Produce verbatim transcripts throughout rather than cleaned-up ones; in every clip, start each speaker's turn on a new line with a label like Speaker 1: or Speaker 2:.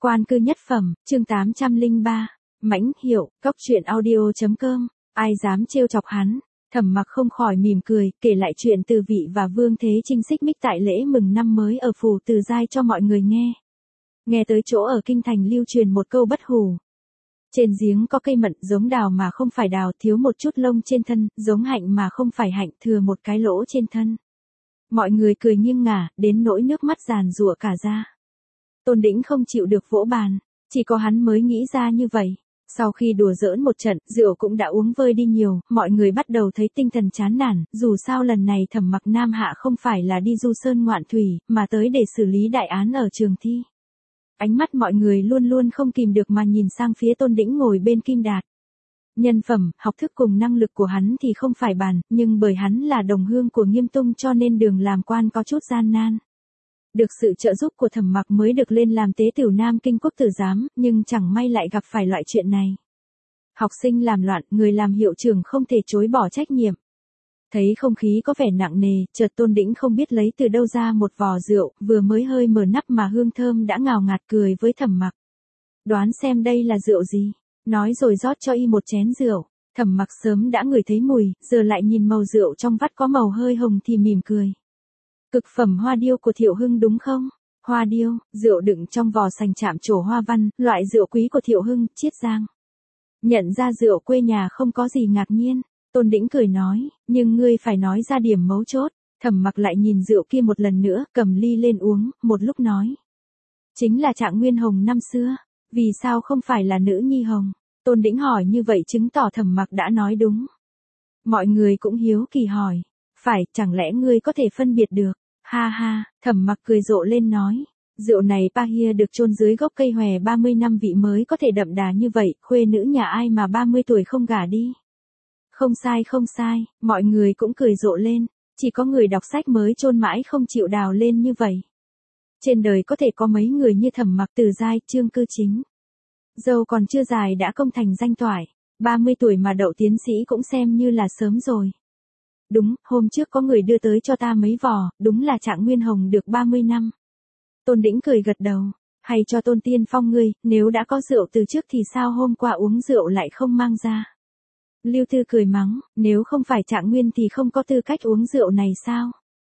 Speaker 1: Quan cư nhất phẩm, chương tám trăm lẻ ba. Mãnh Hiệu, cốc truyện audio chấm com. Ai dám trêu chọc hắn? Thẩm Mặc không khỏi mỉm cười, kể lại chuyện Từ Vị và Vương Thế Trinh xích mích tại lễ mừng năm mới ở phủ Từ Giai cho mọi người nghe. Nghe tới chỗ ở kinh thành lưu truyền một câu bất hủ. Trên giếng có cây mận, giống đào mà không phải đào, thiếu một chút lông trên thân, giống hạnh mà không phải hạnh, thừa một cái lỗ trên thân. Mọi người cười nghiêng ngả, đến nỗi nước mắt giàn giụa cả ra. Tôn Đĩnh không chịu được vỗ bàn, chỉ có hắn mới nghĩ ra như vậy. Sau khi đùa giỡn một trận, rượu cũng đã uống vơi đi nhiều, mọi người bắt đầu thấy tinh thần chán nản, dù sao lần này Thẩm Mặc Nam Hạ không phải là đi du sơn ngoạn thủy, mà tới để xử lý đại án ở trường thi. Ánh mắt mọi người luôn luôn không kìm được mà nhìn sang phía Tôn Đĩnh ngồi bên Kim Đạt. Nhân phẩm, học thức cùng năng lực của hắn thì không phải bàn, nhưng bởi hắn là đồng hương của Nghiêm Tung cho nên đường làm quan có chút gian nan. Được sự trợ giúp của Thẩm Mặc mới được lên làm tế tửu Nam Kinh quốc tử giám, nhưng chẳng may lại gặp phải loại chuyện này. Học sinh làm loạn, người làm hiệu trưởng không thể chối bỏ trách nhiệm. Thấy không khí có vẻ nặng nề, chợt Tôn Đĩnh không biết lấy từ đâu ra một vò rượu, vừa mới hơi mở nắp mà hương thơm đã ngào ngạt, cười với Thẩm Mặc. Đoán xem đây là rượu gì? Nói rồi rót cho y một chén rượu. Thẩm Mặc sớm đã ngửi thấy mùi, giờ lại nhìn màu rượu trong vắt có màu hơi hồng thì mỉm cười. Cực phẩm hoa điêu của Thiệu Hưng đúng không? Hoa điêu, rượu đựng trong vò sành chạm trổ hoa văn, loại rượu quý của Thiệu Hưng, Chiết Giang. Nhận ra rượu quê nhà không có gì ngạc nhiên, Tôn Đĩnh cười nói, nhưng ngươi phải nói ra điểm mấu chốt. Thẩm Mặc lại nhìn rượu kia một lần nữa, cầm ly lên uống, một lúc nói. Chính là Trạng Nguyên Hồng năm xưa, vì sao không phải là nữ nhi Hồng? Tôn Đĩnh hỏi như vậy chứng tỏ Thẩm Mặc đã nói đúng. Mọi người cũng hiếu kỳ hỏi, phải, chẳng lẽ ngươi có thể phân biệt được? Ha ha, Thẩm Mặc cười rộ lên nói, rượu này Pahia được chôn dưới gốc cây hòe ba mươi năm vị mới có thể đậm đà như vậy, khuê nữ nhà ai mà ba mươi tuổi không gả đi. Không sai không sai, mọi người cũng cười rộ lên, chỉ có người đọc sách mới chôn mãi không chịu đào lên như vậy. Trên đời có thể có mấy người như Thẩm Mặc, Từ Giai, Trương Cư Chính. Dâu còn chưa dài đã công thành danh toại, ba mươi tuổi mà đậu tiến sĩ cũng xem như là sớm rồi. Đúng, hôm trước có người đưa tới cho ta mấy vò, đúng là Trạng Nguyên Hồng được ba mươi năm. Tôn Đĩnh cười gật đầu, hay cho Tôn Tiên Phong ngươi, nếu đã có rượu từ trước thì sao hôm qua uống rượu lại không mang ra. Lưu Thư cười mắng, nếu không phải Trạng Nguyên thì không có tư cách uống rượu này sao?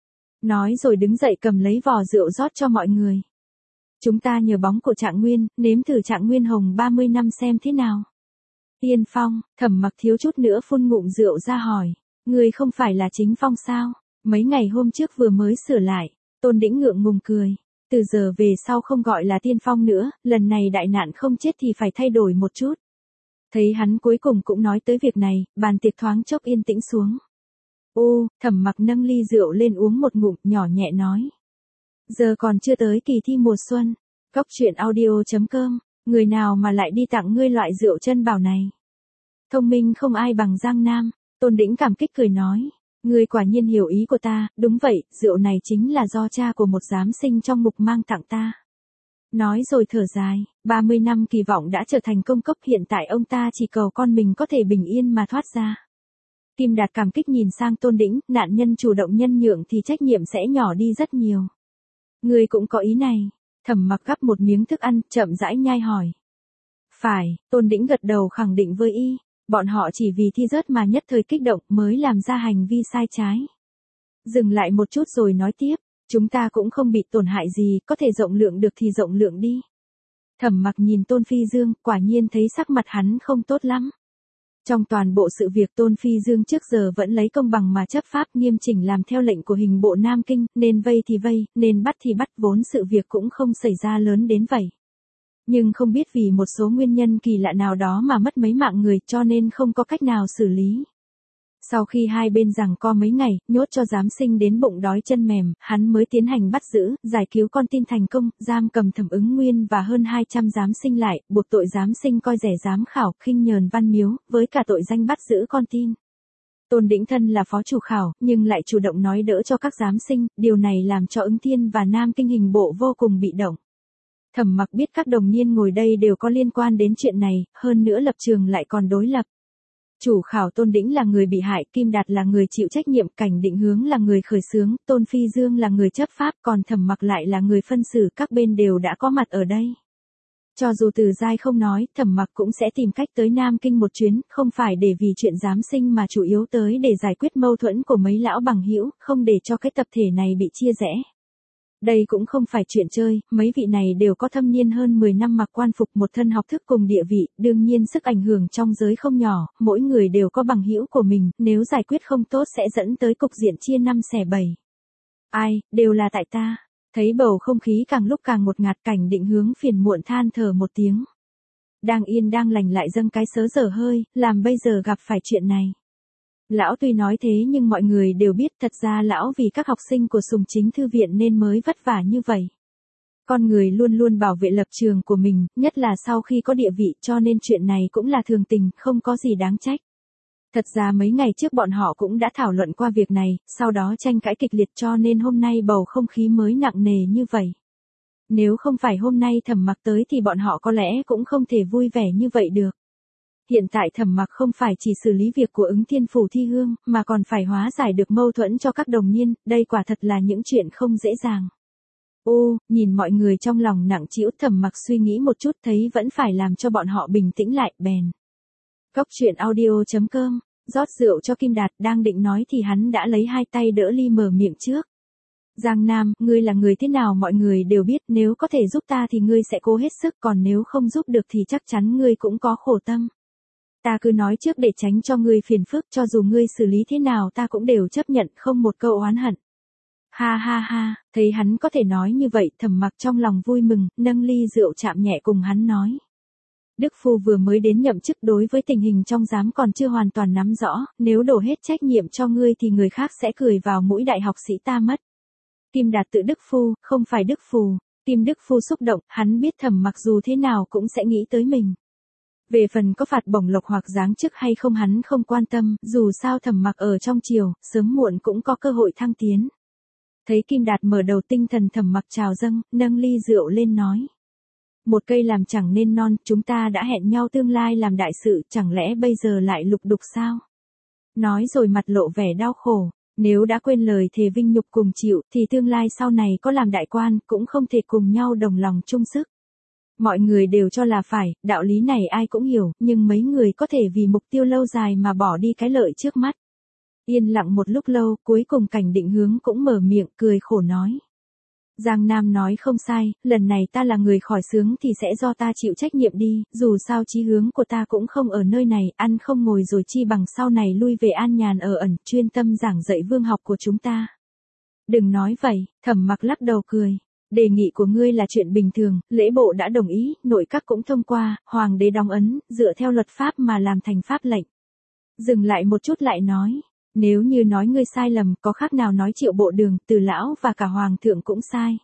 Speaker 1: Nói rồi đứng dậy cầm lấy vò rượu rót cho mọi người. Chúng ta nhờ bóng của Trạng Nguyên, nếm thử Trạng Nguyên Hồng ba mươi năm xem thế nào. Tiên Phong, Thẩm Mặc thiếu chút nữa phun ngụm rượu ra hỏi. Ngươi không phải là Chính Phong sao? Mấy ngày hôm trước vừa mới sửa lại. Tôn Đĩnh ngượng ngùng cười. Từ giờ về sau không gọi là Tiên Phong nữa, lần này đại nạn không chết thì phải thay đổi một chút. Thấy hắn cuối cùng cũng nói tới việc này, bàn tiệc thoáng chốc yên tĩnh xuống. Ô, Thẩm Mặc nâng ly rượu lên uống một ngụm, nhỏ nhẹ nói. Giờ còn chưa tới kỳ thi mùa xuân. Cốc truyện audio chấm com, người nào mà lại đi tặng ngươi loại rượu chân bảo này? Thông minh không ai bằng Giang Nam. Tôn Đĩnh cảm kích cười nói, ngươi quả nhiên hiểu ý của ta, đúng vậy, rượu này chính là do cha của một giám sinh trong mục mang tặng ta. Nói rồi thở dài, ba mươi năm kỳ vọng đã trở thành công cốc, hiện tại ông ta chỉ cầu con mình có thể bình yên mà thoát ra. Kim Đạt cảm kích nhìn sang Tôn Đĩnh, nạn nhân chủ động nhân nhượng thì trách nhiệm sẽ nhỏ đi rất nhiều. Ngươi cũng có ý này. Thẩm Mặc gắp một miếng thức ăn, chậm rãi nhai hỏi. Phải, Tôn Đĩnh gật đầu khẳng định với y. Bọn họ chỉ vì thi rớt mà nhất thời kích động mới làm ra hành vi sai trái. Dừng lại một chút rồi nói tiếp, chúng ta cũng không bị tổn hại gì, có thể rộng lượng được thì rộng lượng đi. Thẩm Mặc nhìn Tôn Phi Dương, quả nhiên thấy sắc mặt hắn không tốt lắm. Trong toàn bộ sự việc Tôn Phi Dương trước giờ vẫn lấy công bằng mà chấp pháp, nghiêm chỉnh làm theo lệnh của hình bộ Nam Kinh, nên vây thì vây, nên bắt thì bắt, vốn sự việc cũng không xảy ra lớn đến vậy. Nhưng không biết vì một số nguyên nhân kỳ lạ nào đó mà mất mấy mạng người cho nên không có cách nào xử lý. Sau khi hai bên giằng co mấy ngày, nhốt cho giám sinh đến bụng đói chân mềm, hắn mới tiến hành bắt giữ, giải cứu con tin thành công, giam cầm Thẩm Ứng Nguyên và hơn hai trăm giám sinh lại, buộc tội giám sinh coi rẻ giám khảo, khinh nhờn Văn Miếu, với cả tội danh bắt giữ con tin. Tôn Đĩnh thân là phó chủ khảo, nhưng lại chủ động nói đỡ cho các giám sinh, điều này làm cho Ứng Thiên và Nam Kinh hình bộ vô cùng bị động. Thẩm Mặc biết các đồng niên ngồi đây đều có liên quan đến chuyện này, hơn nữa lập trường lại còn đối lập. Chủ khảo Tôn Đĩnh là người bị hại, Kim Đạt là người chịu trách nhiệm, Cảnh Định Hướng là người khởi xướng, Tôn Phi Dương là người chấp pháp, còn Thẩm Mặc lại là người phân xử, các bên đều đã có mặt ở đây. Cho dù Từ Giai không nói, Thẩm Mặc cũng sẽ tìm cách tới Nam Kinh một chuyến, không phải để vì chuyện giám sinh mà chủ yếu tới để giải quyết mâu thuẫn của mấy lão bằng hữu, không để cho cái tập thể này bị chia rẽ. Đây cũng không phải chuyện chơi, mấy vị này đều có thâm niên hơn mười năm mặc quan phục, một thân học thức cùng địa vị, đương nhiên sức ảnh hưởng trong giới không nhỏ, mỗi người đều có bằng hữu của mình, nếu giải quyết không tốt sẽ dẫn tới cục diện chia năm xẻ bảy. Ai, đều là tại ta. Thấy bầu không khí càng lúc càng ngột ngạt, Cảnh Định Hướng phiền muộn than thở một tiếng. Đang yên đang lành lại dâng cái sớ dở hơi, làm bây giờ gặp phải chuyện này. Lão tuy nói thế nhưng mọi người đều biết thật ra lão vì các học sinh của Sùng Chính Thư viện nên mới vất vả như vậy. Con người luôn luôn bảo vệ lập trường của mình, nhất là sau khi có địa vị, cho nên chuyện này cũng là thường tình, không có gì đáng trách. Thật ra mấy ngày trước bọn họ cũng đã thảo luận qua việc này, sau đó tranh cãi kịch liệt cho nên hôm nay bầu không khí mới nặng nề như vậy. Nếu không phải hôm nay Thẩm Mặc tới thì bọn họ có lẽ cũng không thể vui vẻ như vậy được. Hiện tại Thẩm Mặc không phải chỉ xử lý việc của Ứng Thiên Phủ thi hương, mà còn phải hóa giải được mâu thuẫn cho các đồng niên, đây quả thật là những chuyện không dễ dàng. Ô, nhìn mọi người trong lòng nặng trĩu, Thẩm Mặc suy nghĩ một chút thấy vẫn phải làm cho bọn họ bình tĩnh lại, bèn. Cốc truyện audio chấm com, rót rượu cho Kim Đạt, đang định nói thì hắn đã lấy hai tay đỡ ly mở miệng trước. Giang Nam, ngươi là người thế nào mọi người đều biết, nếu có thể giúp ta thì ngươi sẽ cố hết sức, còn nếu không giúp được thì chắc chắn ngươi cũng có khổ tâm. Ta cứ nói trước để tránh cho ngươi phiền phức, cho dù ngươi xử lý thế nào ta cũng đều chấp nhận, không một câu oán hận. Ha ha ha, thấy hắn có thể nói như vậy, Thẩm Mặc trong lòng vui mừng, nâng ly rượu chạm nhẹ cùng hắn nói. Đức Phu vừa mới đến nhậm chức, đối với tình hình trong giám còn chưa hoàn toàn nắm rõ, nếu đổ hết trách nhiệm cho ngươi thì người khác sẽ cười vào mũi đại học sĩ ta mất. Kim Đạt tự Đức Phu, không phải Đức Phù. Tim Đức Phu xúc động, hắn biết Thẩm Mặc dù thế nào cũng sẽ nghĩ tới mình. Về phần có phạt bổng lộc hoặc giáng chức hay không hắn không quan tâm, dù sao Thẩm Mặc ở trong triều, sớm muộn cũng có cơ hội thăng tiến. Thấy Kim Đạt mở đầu, tinh thần Thẩm Mặc trào dâng, nâng ly rượu lên nói. Một cây làm chẳng nên non, chúng ta đã hẹn nhau tương lai làm đại sự, chẳng lẽ bây giờ lại lục đục sao? Nói rồi mặt lộ vẻ đau khổ, nếu đã quên lời thề vinh nhục cùng chịu, thì tương lai sau này có làm đại quan, cũng không thể cùng nhau đồng lòng chung sức. Mọi người đều cho là phải, đạo lý này ai cũng hiểu, nhưng mấy người có thể vì mục tiêu lâu dài mà bỏ đi cái lợi trước mắt. Yên lặng một lúc lâu, cuối cùng Cảnh Định Hướng cũng mở miệng, cười khổ nói. Giang Nam nói không sai, lần này ta là người khỏi xướng thì sẽ do ta chịu trách nhiệm đi, dù sao chí hướng của ta cũng không ở nơi này, ăn không ngồi rồi chi bằng sau này lui về an nhàn ở ẩn, chuyên tâm giảng dạy vương học của chúng ta. Đừng nói vậy, Thẩm Mặc lắc đầu cười. Đề nghị của ngươi là chuyện bình thường, lễ bộ đã đồng ý, nội các cũng thông qua, hoàng đế đóng ấn, dựa theo luật pháp mà làm thành pháp lệnh. Dừng lại một chút lại nói. Nếu như nói ngươi sai lầm, có khác nào nói Triệu Bộ Đường, Từ lão và cả hoàng thượng cũng sai.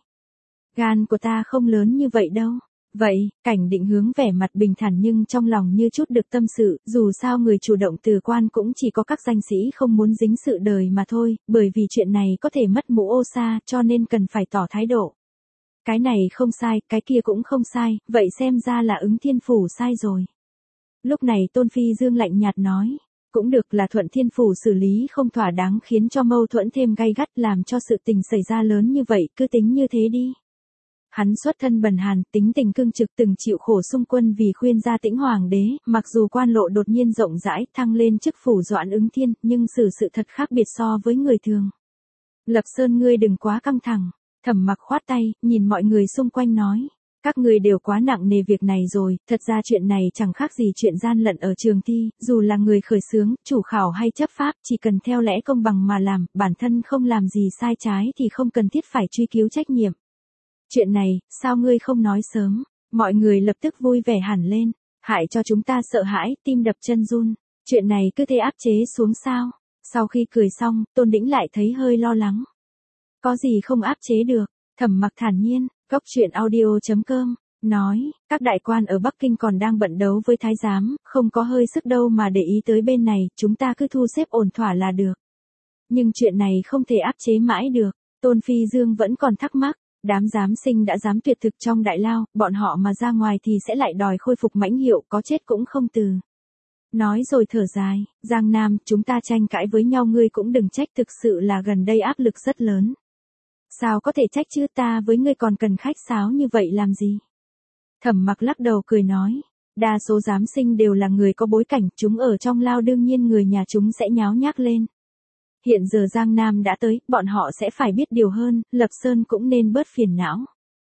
Speaker 1: Gan của ta không lớn như vậy đâu. Vậy, Cảnh Định Hướng vẻ mặt bình thản nhưng trong lòng như chút được tâm sự, dù sao người chủ động từ quan cũng chỉ có các danh sĩ không muốn dính sự đời mà thôi, bởi vì chuyện này có thể mất mũ ô sa, cho nên cần phải tỏ thái độ. Cái này không sai, cái kia cũng không sai, vậy xem ra là Ứng Thiên Phủ sai rồi. Lúc này Tôn Phi Dương lạnh nhạt nói. Cũng được, là Thuận Thiên Phủ xử lý không thỏa đáng khiến cho mâu thuẫn thêm gay gắt, làm cho sự tình xảy ra lớn như vậy, cứ tính như thế đi. Hắn xuất thân bần hàn, tính tình cương trực, từng chịu khổ xung quân vì khuyên gia Tĩnh hoàng đế, mặc dù quan lộ đột nhiên rộng rãi, thăng lên chức phủ Doãn Ứng Thiên, nhưng xử sự thật khác biệt so với người thường. Lập Sơn, ngươi đừng quá căng thẳng. Thẩm Mặc khoát tay, nhìn mọi người xung quanh nói. Các người đều quá nặng nề việc này rồi, thật ra chuyện này chẳng khác gì chuyện gian lận ở trường thi, dù là người khởi xướng, chủ khảo hay chấp pháp, chỉ cần theo lẽ công bằng mà làm, bản thân không làm gì sai trái thì không cần thiết phải truy cứu trách nhiệm. Chuyện này, sao ngươi không nói sớm? Mọi người lập tức vui vẻ hẳn lên, hại cho chúng ta sợ hãi, tim đập chân run. Chuyện này cứ thế áp chế xuống sao? Sau khi cười xong, Tôn Đĩnh lại thấy hơi lo lắng. Có gì không áp chế được? Thẩm Mặc thản nhiên. Cốc truyện audio chấm com, nói, các đại quan ở Bắc Kinh còn đang bận đấu với thái giám, không có hơi sức đâu mà để ý tới bên này, chúng ta cứ thu xếp ổn thỏa là được. Nhưng chuyện này không thể áp chế mãi được, Tôn Phi Dương vẫn còn thắc mắc, đám giám sinh đã dám tuyệt thực trong đại lao, bọn họ mà ra ngoài thì sẽ lại đòi khôi phục mãnh hiệu, có chết cũng không từ. Nói rồi thở dài, Giang Nam, chúng ta tranh cãi với nhau ngươi cũng đừng trách, thực sự là gần đây áp lực rất lớn. Sao có thể trách chứ, ta với ngươi còn cần khách sáo như vậy làm gì? Thẩm Mặc lắc đầu cười nói, đa số giám sinh đều là người có bối cảnh, chúng ở trong lao đương nhiên người nhà chúng sẽ nháo nhác lên. Hiện giờ Giang Nam đã tới, bọn họ sẽ phải biết điều hơn, Lập Sơn cũng nên bớt phiền não.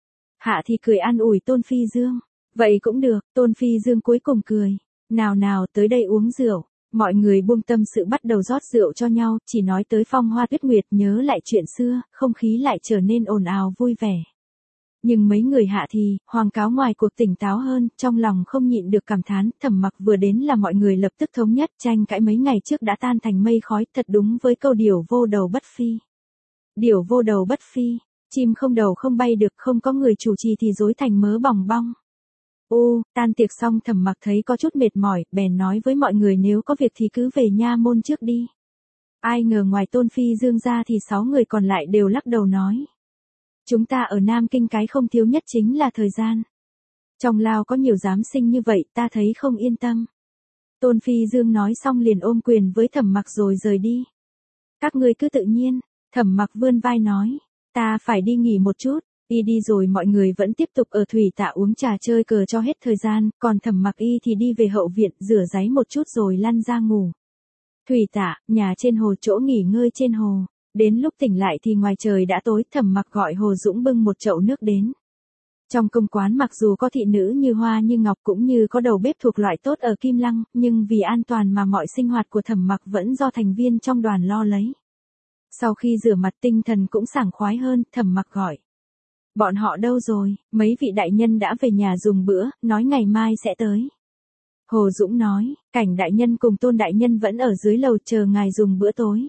Speaker 1: Hạ Thì cười an ủi Tôn Phi Dương, vậy cũng được, Tôn Phi Dương cuối cùng cười, nào nào tới đây uống rượu. Mọi người buông tâm sự bắt đầu rót rượu cho nhau, chỉ nói tới phong hoa tuyết nguyệt nhớ lại chuyện xưa, không khí lại trở nên ồn ào vui vẻ. Nhưng mấy người Hạ Thì, Hoàng Cáo ngoài cuộc tỉnh táo hơn, trong lòng không nhịn được cảm thán, Thẩm Mặc vừa đến là mọi người lập tức thống nhất, tranh cãi mấy ngày trước đã tan thành mây khói, thật đúng với câu điểu vô đầu bất phi. Điểu vô đầu bất phi, chim không đầu không bay được, không có người chủ trì thì rối thành mớ bòng bong. Ô, tan tiệc xong Thẩm Mặc thấy có chút mệt mỏi, bèn nói với mọi người nếu có việc thì cứ về nha môn trước đi. Ai ngờ ngoài Tôn Phi Dương ra thì sáu người còn lại đều lắc đầu nói. Chúng ta ở Nam Kinh cái không thiếu nhất chính là thời gian. Trong lao có nhiều giám sinh như vậy ta thấy không yên tâm. Tôn Phi Dương nói xong liền ôm quyền với Thẩm Mặc rồi rời đi. Các ngươi cứ tự nhiên, Thẩm Mặc vươn vai nói, ta phải đi nghỉ một chút. Y đi rồi mọi người vẫn tiếp tục ở thủy tạ uống trà chơi cờ cho hết thời gian, còn Thẩm Mặc Y thì đi về hậu viện rửa ráy một chút rồi lăn ra ngủ. Thủy tạ, nhà trên hồ chỗ nghỉ ngơi trên hồ. Đến lúc tỉnh lại thì ngoài trời đã tối, Thẩm Mặc gọi Hồ Dũng bưng một chậu nước đến. Trong công quán mặc dù có thị nữ như Hoa như Ngọc cũng như có đầu bếp thuộc loại tốt ở Kim Lăng, nhưng vì an toàn mà mọi sinh hoạt của Thẩm Mặc vẫn do thành viên trong đoàn lo lấy. Sau khi rửa mặt tinh thần cũng sảng khoái hơn, Thẩm Mặc gọi. Bọn họ đâu rồi, mấy vị đại nhân đã về nhà dùng bữa, nói ngày mai sẽ tới. Hồ Dũng nói, Cảnh đại nhân cùng Tôn đại nhân vẫn ở dưới lầu chờ ngài dùng bữa tối.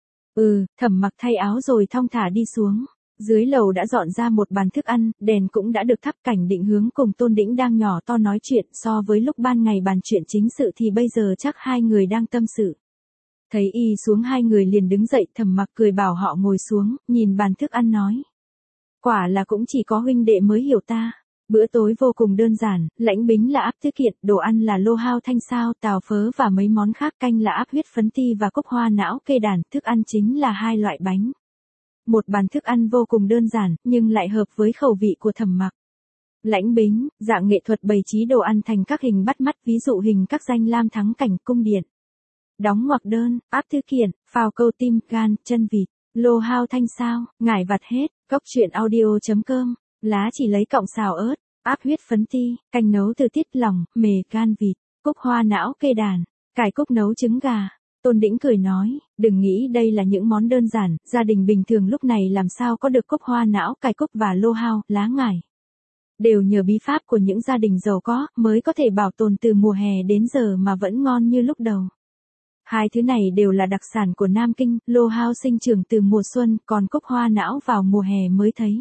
Speaker 1: Ừ, Thẩm Mặc thay áo rồi thong thả đi xuống. Dưới lầu đã dọn ra một bàn thức ăn, đèn cũng đã được thắp. Cảnh Định Hướng cùng Tôn Đĩnh đang nhỏ to nói chuyện, so với lúc ban ngày bàn chuyện chính sự thì bây giờ chắc hai người đang tâm sự. Thấy y xuống hai người liền đứng dậy, Thẩm Mặc cười bảo họ ngồi xuống, nhìn bàn thức ăn nói. Quả là cũng chỉ có huynh đệ mới hiểu ta. Bữa tối vô cùng đơn giản, lãnh bính là áp tứ kiện, đồ ăn là lô hao thanh sao, tàu phớ và mấy món khác, canh là áp huyết phấn ti và cúc hoa não kê đàn, thức ăn chính là hai loại bánh. Một bàn thức ăn vô cùng đơn giản, nhưng lại hợp với khẩu vị của Thẩm Mặc. Lãnh bính, dạng nghệ thuật bày trí đồ ăn thành các hình bắt mắt, ví dụ hình các danh lam thắng cảnh, cung điện. Đóng ngoặc đơn, áp tứ kiện, phao câu tim, gan, chân vịt, lô hao thanh sao, ngải vặt hết, góc truyện audio chấm com. Lá chỉ lấy cọng xào ớt, áp huyết phấn ti, canh nấu từ tiết lòng, mề gan vịt, cúc hoa não kê đàn, cải cúc nấu trứng gà. Tôn Đĩnh cười nói, đừng nghĩ đây là những món đơn giản, gia đình bình thường lúc này làm sao có được cúc hoa não, cải cúc và lô hao, lá ngải. Đều nhờ bí pháp của những gia đình giàu có, mới có thể bảo tồn từ mùa hè đến giờ mà vẫn ngon như lúc đầu. Hai thứ này đều là đặc sản của Nam Kinh, lô hao sinh trưởng từ mùa xuân, còn cúc hoa não vào mùa hè mới thấy.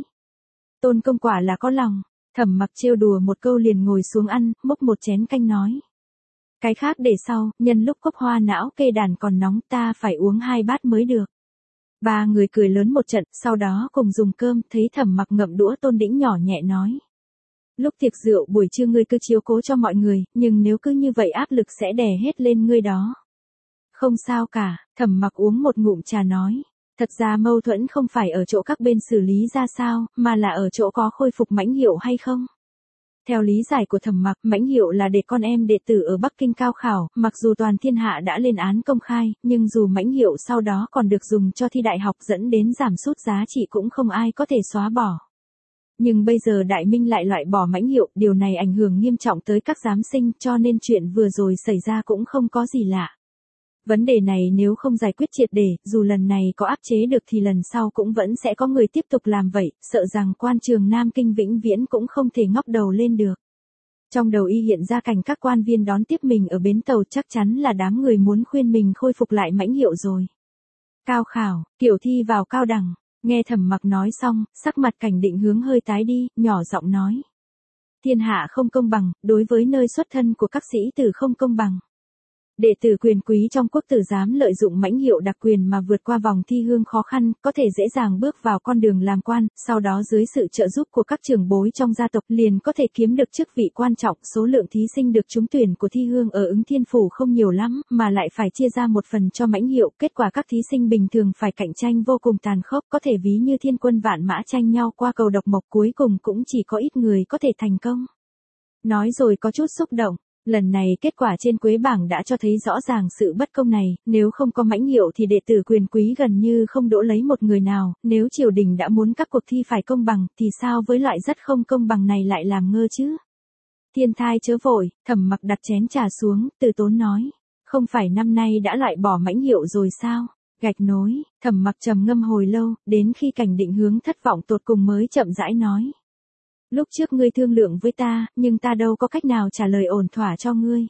Speaker 1: Tôn công quả là có lòng, Thẩm Mặc trêu đùa một câu liền ngồi xuống ăn, múc một chén canh nói. Cái khác để sau, nhân lúc cúc hoa não kê đàn còn nóng ta phải uống hai bát mới được. Ba người cười lớn một trận, sau đó cùng dùng cơm, thấy Thẩm Mặc ngậm đũa. Tôn Đĩnh nhỏ nhẹ nói. Lúc tiệc rượu buổi trưa ngươi cứ chiếu cố cho mọi người, nhưng nếu cứ như vậy áp lực sẽ đè hết lên ngươi đó. Không sao cả, Thẩm Mặc uống một ngụm trà nói. Thật ra mâu thuẫn không phải ở chỗ các bên xử lý ra sao, mà là ở chỗ có khôi phục Mãnh Hiệu hay không. Theo lý giải của Thẩm Mặc, Mãnh Hiệu là để con em đệ tử ở Bắc Kinh cao khảo, mặc dù toàn thiên hạ đã lên án công khai, nhưng dù Mãnh Hiệu sau đó còn được dùng cho thi đại học dẫn đến giảm sút giá trị cũng không ai có thể xóa bỏ. Nhưng bây giờ Đại Minh lại loại bỏ Mãnh Hiệu, điều này ảnh hưởng nghiêm trọng tới các giám sinh, cho nên chuyện vừa rồi xảy ra cũng không có gì lạ. Vấn đề này nếu không giải quyết triệt để, dù lần này có áp chế được thì lần sau cũng vẫn sẽ có người tiếp tục làm vậy, sợ rằng quan trường Nam Kinh vĩnh viễn cũng không thể ngóc đầu lên được. Trong đầu y hiện ra cảnh các quan viên đón tiếp mình ở bến tàu, chắc chắn là đám người muốn khuyên mình khôi phục lại Mãnh Hiệu rồi. Cao khảo, kiểu thi vào cao đẳng, nghe Thẩm Mặc nói xong, sắc mặt Cảnh Định Hướng hơi tái đi, nhỏ giọng nói. Thiên hạ không công bằng, đối với nơi xuất thân của các sĩ tử không công bằng. Đệ tử quyền quý trong quốc tử giám lợi dụng Mãnh Hiệu đặc quyền mà vượt qua vòng thi hương khó khăn, có thể dễ dàng bước vào con đường làm quan, sau đó dưới sự trợ giúp của các trưởng bối trong gia tộc liền có thể kiếm được chức vị quan trọng. Số lượng thí sinh được trúng tuyển của thi hương ở Ứng Thiên Phủ không nhiều lắm, mà lại phải chia ra một phần cho Mãnh Hiệu, kết quả các thí sinh bình thường phải cạnh tranh vô cùng tàn khốc, có thể ví như thiên quân vạn mã tranh nhau qua cầu độc mộc, cuối cùng cũng chỉ có ít người có thể thành công. nói rồi có chút xúc động. Lần này kết quả trên quế bảng đã cho thấy rõ ràng sự bất công này, nếu không có Mãnh Hiệu thì đệ tử quyền quý gần như không đỗ lấy một người nào, nếu triều đình đã muốn các cuộc thi phải công bằng, thì sao với loại rất không công bằng này lại làm ngơ chứ? Thiên Thai chớ vội, Thẩm Mặc đặt chén trà xuống, từ tốn nói, không phải năm nay đã loại bỏ Mãnh Hiệu rồi sao? Gạch nối, Thẩm Mặc trầm ngâm hồi lâu, đến khi Cảnh Định Hướng thất vọng tột cùng mới chậm rãi nói. Lúc trước ngươi thương lượng với ta, nhưng ta đâu có cách nào trả lời ổn thỏa cho ngươi.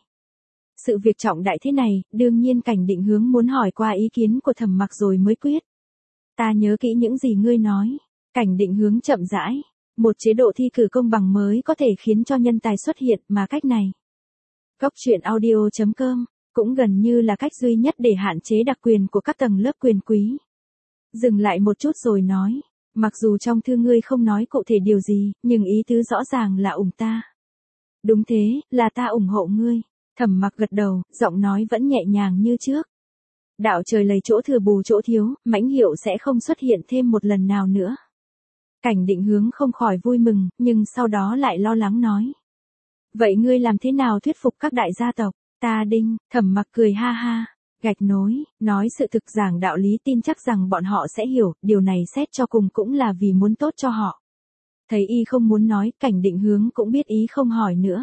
Speaker 1: Sự việc trọng đại thế này, đương nhiên Cảnh Định Hướng muốn hỏi qua ý kiến của Thẩm Mặc rồi mới quyết. Ta nhớ kỹ những gì ngươi nói. Cảnh Định Hướng chậm rãi. Một chế độ thi cử công bằng mới có thể khiến cho nhân tài xuất hiện mà cách này. Góc truyện audio chấm com cũng gần như là cách duy nhất để hạn chế đặc quyền của các tầng lớp quyền quý. Dừng lại một chút rồi nói. Mặc dù trong thư ngươi không nói cụ thể điều gì, nhưng ý tứ rõ ràng là ủng ta. Đúng thế, là ta ủng hộ ngươi. Thẩm Mặc gật đầu, giọng nói vẫn nhẹ nhàng như trước. Đạo trời lầy chỗ thừa bù chỗ thiếu, Mãnh Hiệu sẽ không xuất hiện thêm một lần nào nữa. Cảnh Định Hướng không khỏi vui mừng, nhưng sau đó lại lo lắng nói. Vậy ngươi làm thế nào thuyết phục các đại gia tộc? Ta đinh, Thẩm Mặc cười ha ha. Gạch nối, nói sự thực giảng đạo lý tin chắc rằng bọn họ sẽ hiểu, điều này xét cho cùng cũng là vì muốn tốt cho họ. Thấy y không muốn nói, Cảnh Định Hướng cũng biết ý không hỏi nữa.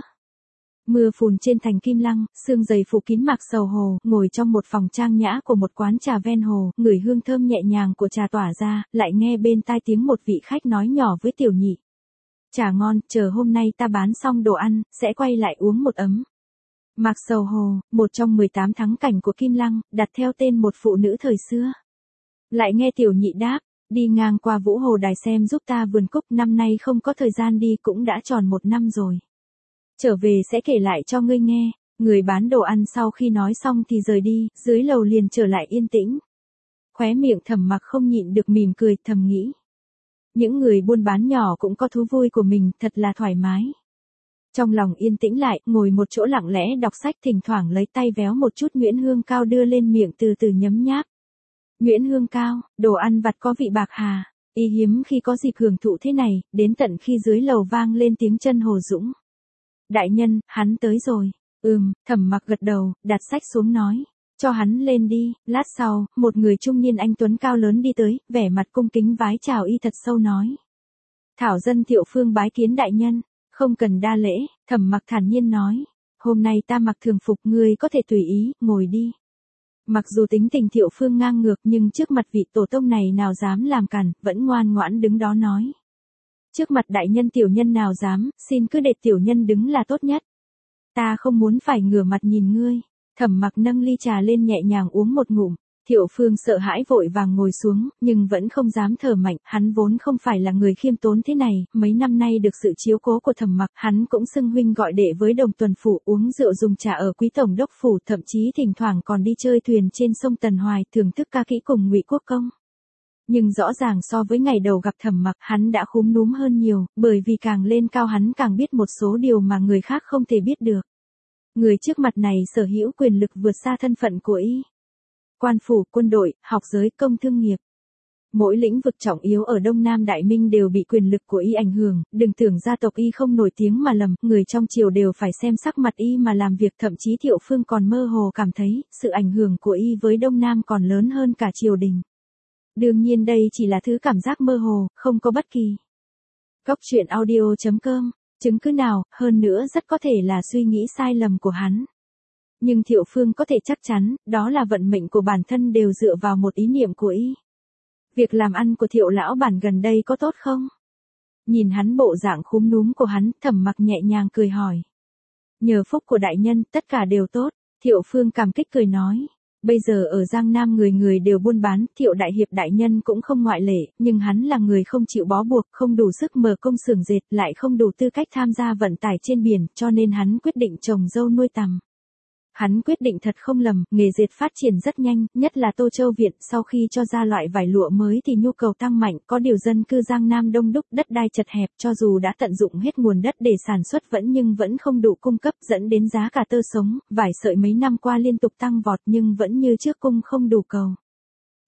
Speaker 1: Mưa phùn trên thành Kim Lăng, sương dày phủ kín Mạc Sầu Hồ, ngồi trong một phòng trang nhã của một quán trà ven hồ, ngửi hương thơm nhẹ nhàng của trà tỏa ra, lại nghe bên tai tiếng một vị khách nói nhỏ với Tiểu Nhị. Trà ngon, chờ hôm nay ta bán xong đồ ăn, sẽ quay lại uống một ấm. Mạc Sầu Hồ, một trong mười tám thắng cảnh của Kim Lăng, đặt theo tên một phụ nữ thời xưa. Lại nghe Tiểu Nhị đáp, đi ngang qua Vũ Hồ Đài xem giúp ta vườn cúc, năm nay không có thời gian đi cũng đã tròn một năm rồi. Trở về sẽ kể lại cho ngươi nghe. Người bán đồ ăn sau khi nói xong thì rời đi, dưới lầu liền trở lại yên tĩnh. Khóe miệng Thẩm Mặc không nhịn được mỉm cười, thầm nghĩ. Những người buôn bán nhỏ cũng có thú vui của mình, thật là thoải mái. Trong lòng yên tĩnh lại, ngồi một chỗ lặng lẽ đọc sách, thỉnh thoảng lấy tay véo một chút nhuyễn hương cao đưa lên miệng từ từ nhấm nháp. Nhuyễn hương cao, đồ ăn vặt có vị bạc hà, y hiếm khi có dịp hưởng thụ thế này, đến tận khi dưới lầu vang lên tiếng chân Hồ Dũng. Đại nhân, hắn tới rồi. Ừm, Thẩm Mặc gật đầu, đặt sách xuống nói. Cho hắn lên đi. Lát sau, một người trung niên anh tuấn cao lớn đi tới, vẻ mặt cung kính vái chào y thật sâu nói. Thảo dân Thiệu Phương bái kiến đại nhân. Không cần đa lễ, Thẩm Mặc thản nhiên nói. Hôm nay ta mặc thường phục, ngươi có thể tùy ý, ngồi đi. Mặc dù tính tình Thiệu Phương ngang ngược nhưng trước mặt vị tổ tông này nào dám làm cản, vẫn ngoan ngoãn đứng đó nói. Trước mặt đại nhân tiểu nhân nào dám, xin cứ để tiểu nhân đứng là tốt nhất. Ta không muốn phải ngửa mặt nhìn ngươi. Thẩm Mặc nâng ly trà lên nhẹ nhàng uống một ngụm. Thiệu Phương sợ hãi vội vàng ngồi xuống, nhưng vẫn không dám thở mạnh, hắn vốn không phải là người khiêm tốn thế này, mấy năm nay được sự chiếu cố của Thẩm Mặc, hắn cũng xưng huynh gọi đệ với Đồng Tuần phủ, uống rượu dùng trà ở Quý Tổng đốc phủ, thậm chí thỉnh thoảng còn đi chơi thuyền trên sông Tần Hoài, thưởng thức ca kỹ cùng Ngụy Quốc Công. Nhưng rõ ràng so với ngày đầu gặp Thẩm Mặc, hắn đã khúm núm hơn nhiều, bởi vì càng lên cao hắn càng biết một số điều mà người khác không thể biết được. Người trước mặt này sở hữu quyền lực vượt xa thân phận của y. Quan phủ, quân đội, học giới, công thương nghiệp. Mỗi lĩnh vực trọng yếu ở Đông Nam Đại Minh đều bị quyền lực của y ảnh hưởng, đừng tưởng gia tộc y không nổi tiếng mà lầm, người trong triều đều phải xem sắc mặt y mà làm việc, thậm chí Thiệu Phương còn mơ hồ cảm thấy, sự ảnh hưởng của y với Đông Nam còn lớn hơn cả triều đình. Đương nhiên đây chỉ là thứ cảm giác mơ hồ, không có bất kỳ. Góc truyện audio chấm com, chứng cứ nào, hơn nữa rất có thể là suy nghĩ sai lầm của hắn. Nhưng Thiệu Phương có thể chắc chắn, đó là vận mệnh của bản thân đều dựa vào một ý niệm của y. Việc làm ăn của Thiệu lão bản gần đây có tốt không? Nhìn hắn bộ dạng khúm núm của hắn, Thẩm Mặc nhẹ nhàng cười hỏi. Nhờ phúc của đại nhân, tất cả đều tốt. Thiệu Phương cảm kích cười nói. Bây giờ ở Giang Nam người người đều buôn bán, Thiệu đại hiệp đại nhân cũng không ngoại lệ, nhưng hắn là người không chịu bó buộc, không đủ sức mở công xưởng dệt, lại không đủ tư cách tham gia vận tải trên biển, cho nên hắn quyết định trồng dâu nuôi tằm. Hắn quyết định thật không lầm, nghề dệt phát triển rất nhanh, nhất là Tô Châu Viện, sau khi cho ra loại vải lụa mới thì nhu cầu tăng mạnh, có điều dân cư Giang Nam đông đúc, đất đai chật hẹp, cho dù đã tận dụng hết nguồn đất để sản xuất vẫn nhưng vẫn không đủ cung cấp, dẫn đến giá cả tơ sống, vải sợi mấy năm qua liên tục tăng vọt nhưng vẫn như trước cung không đủ cầu.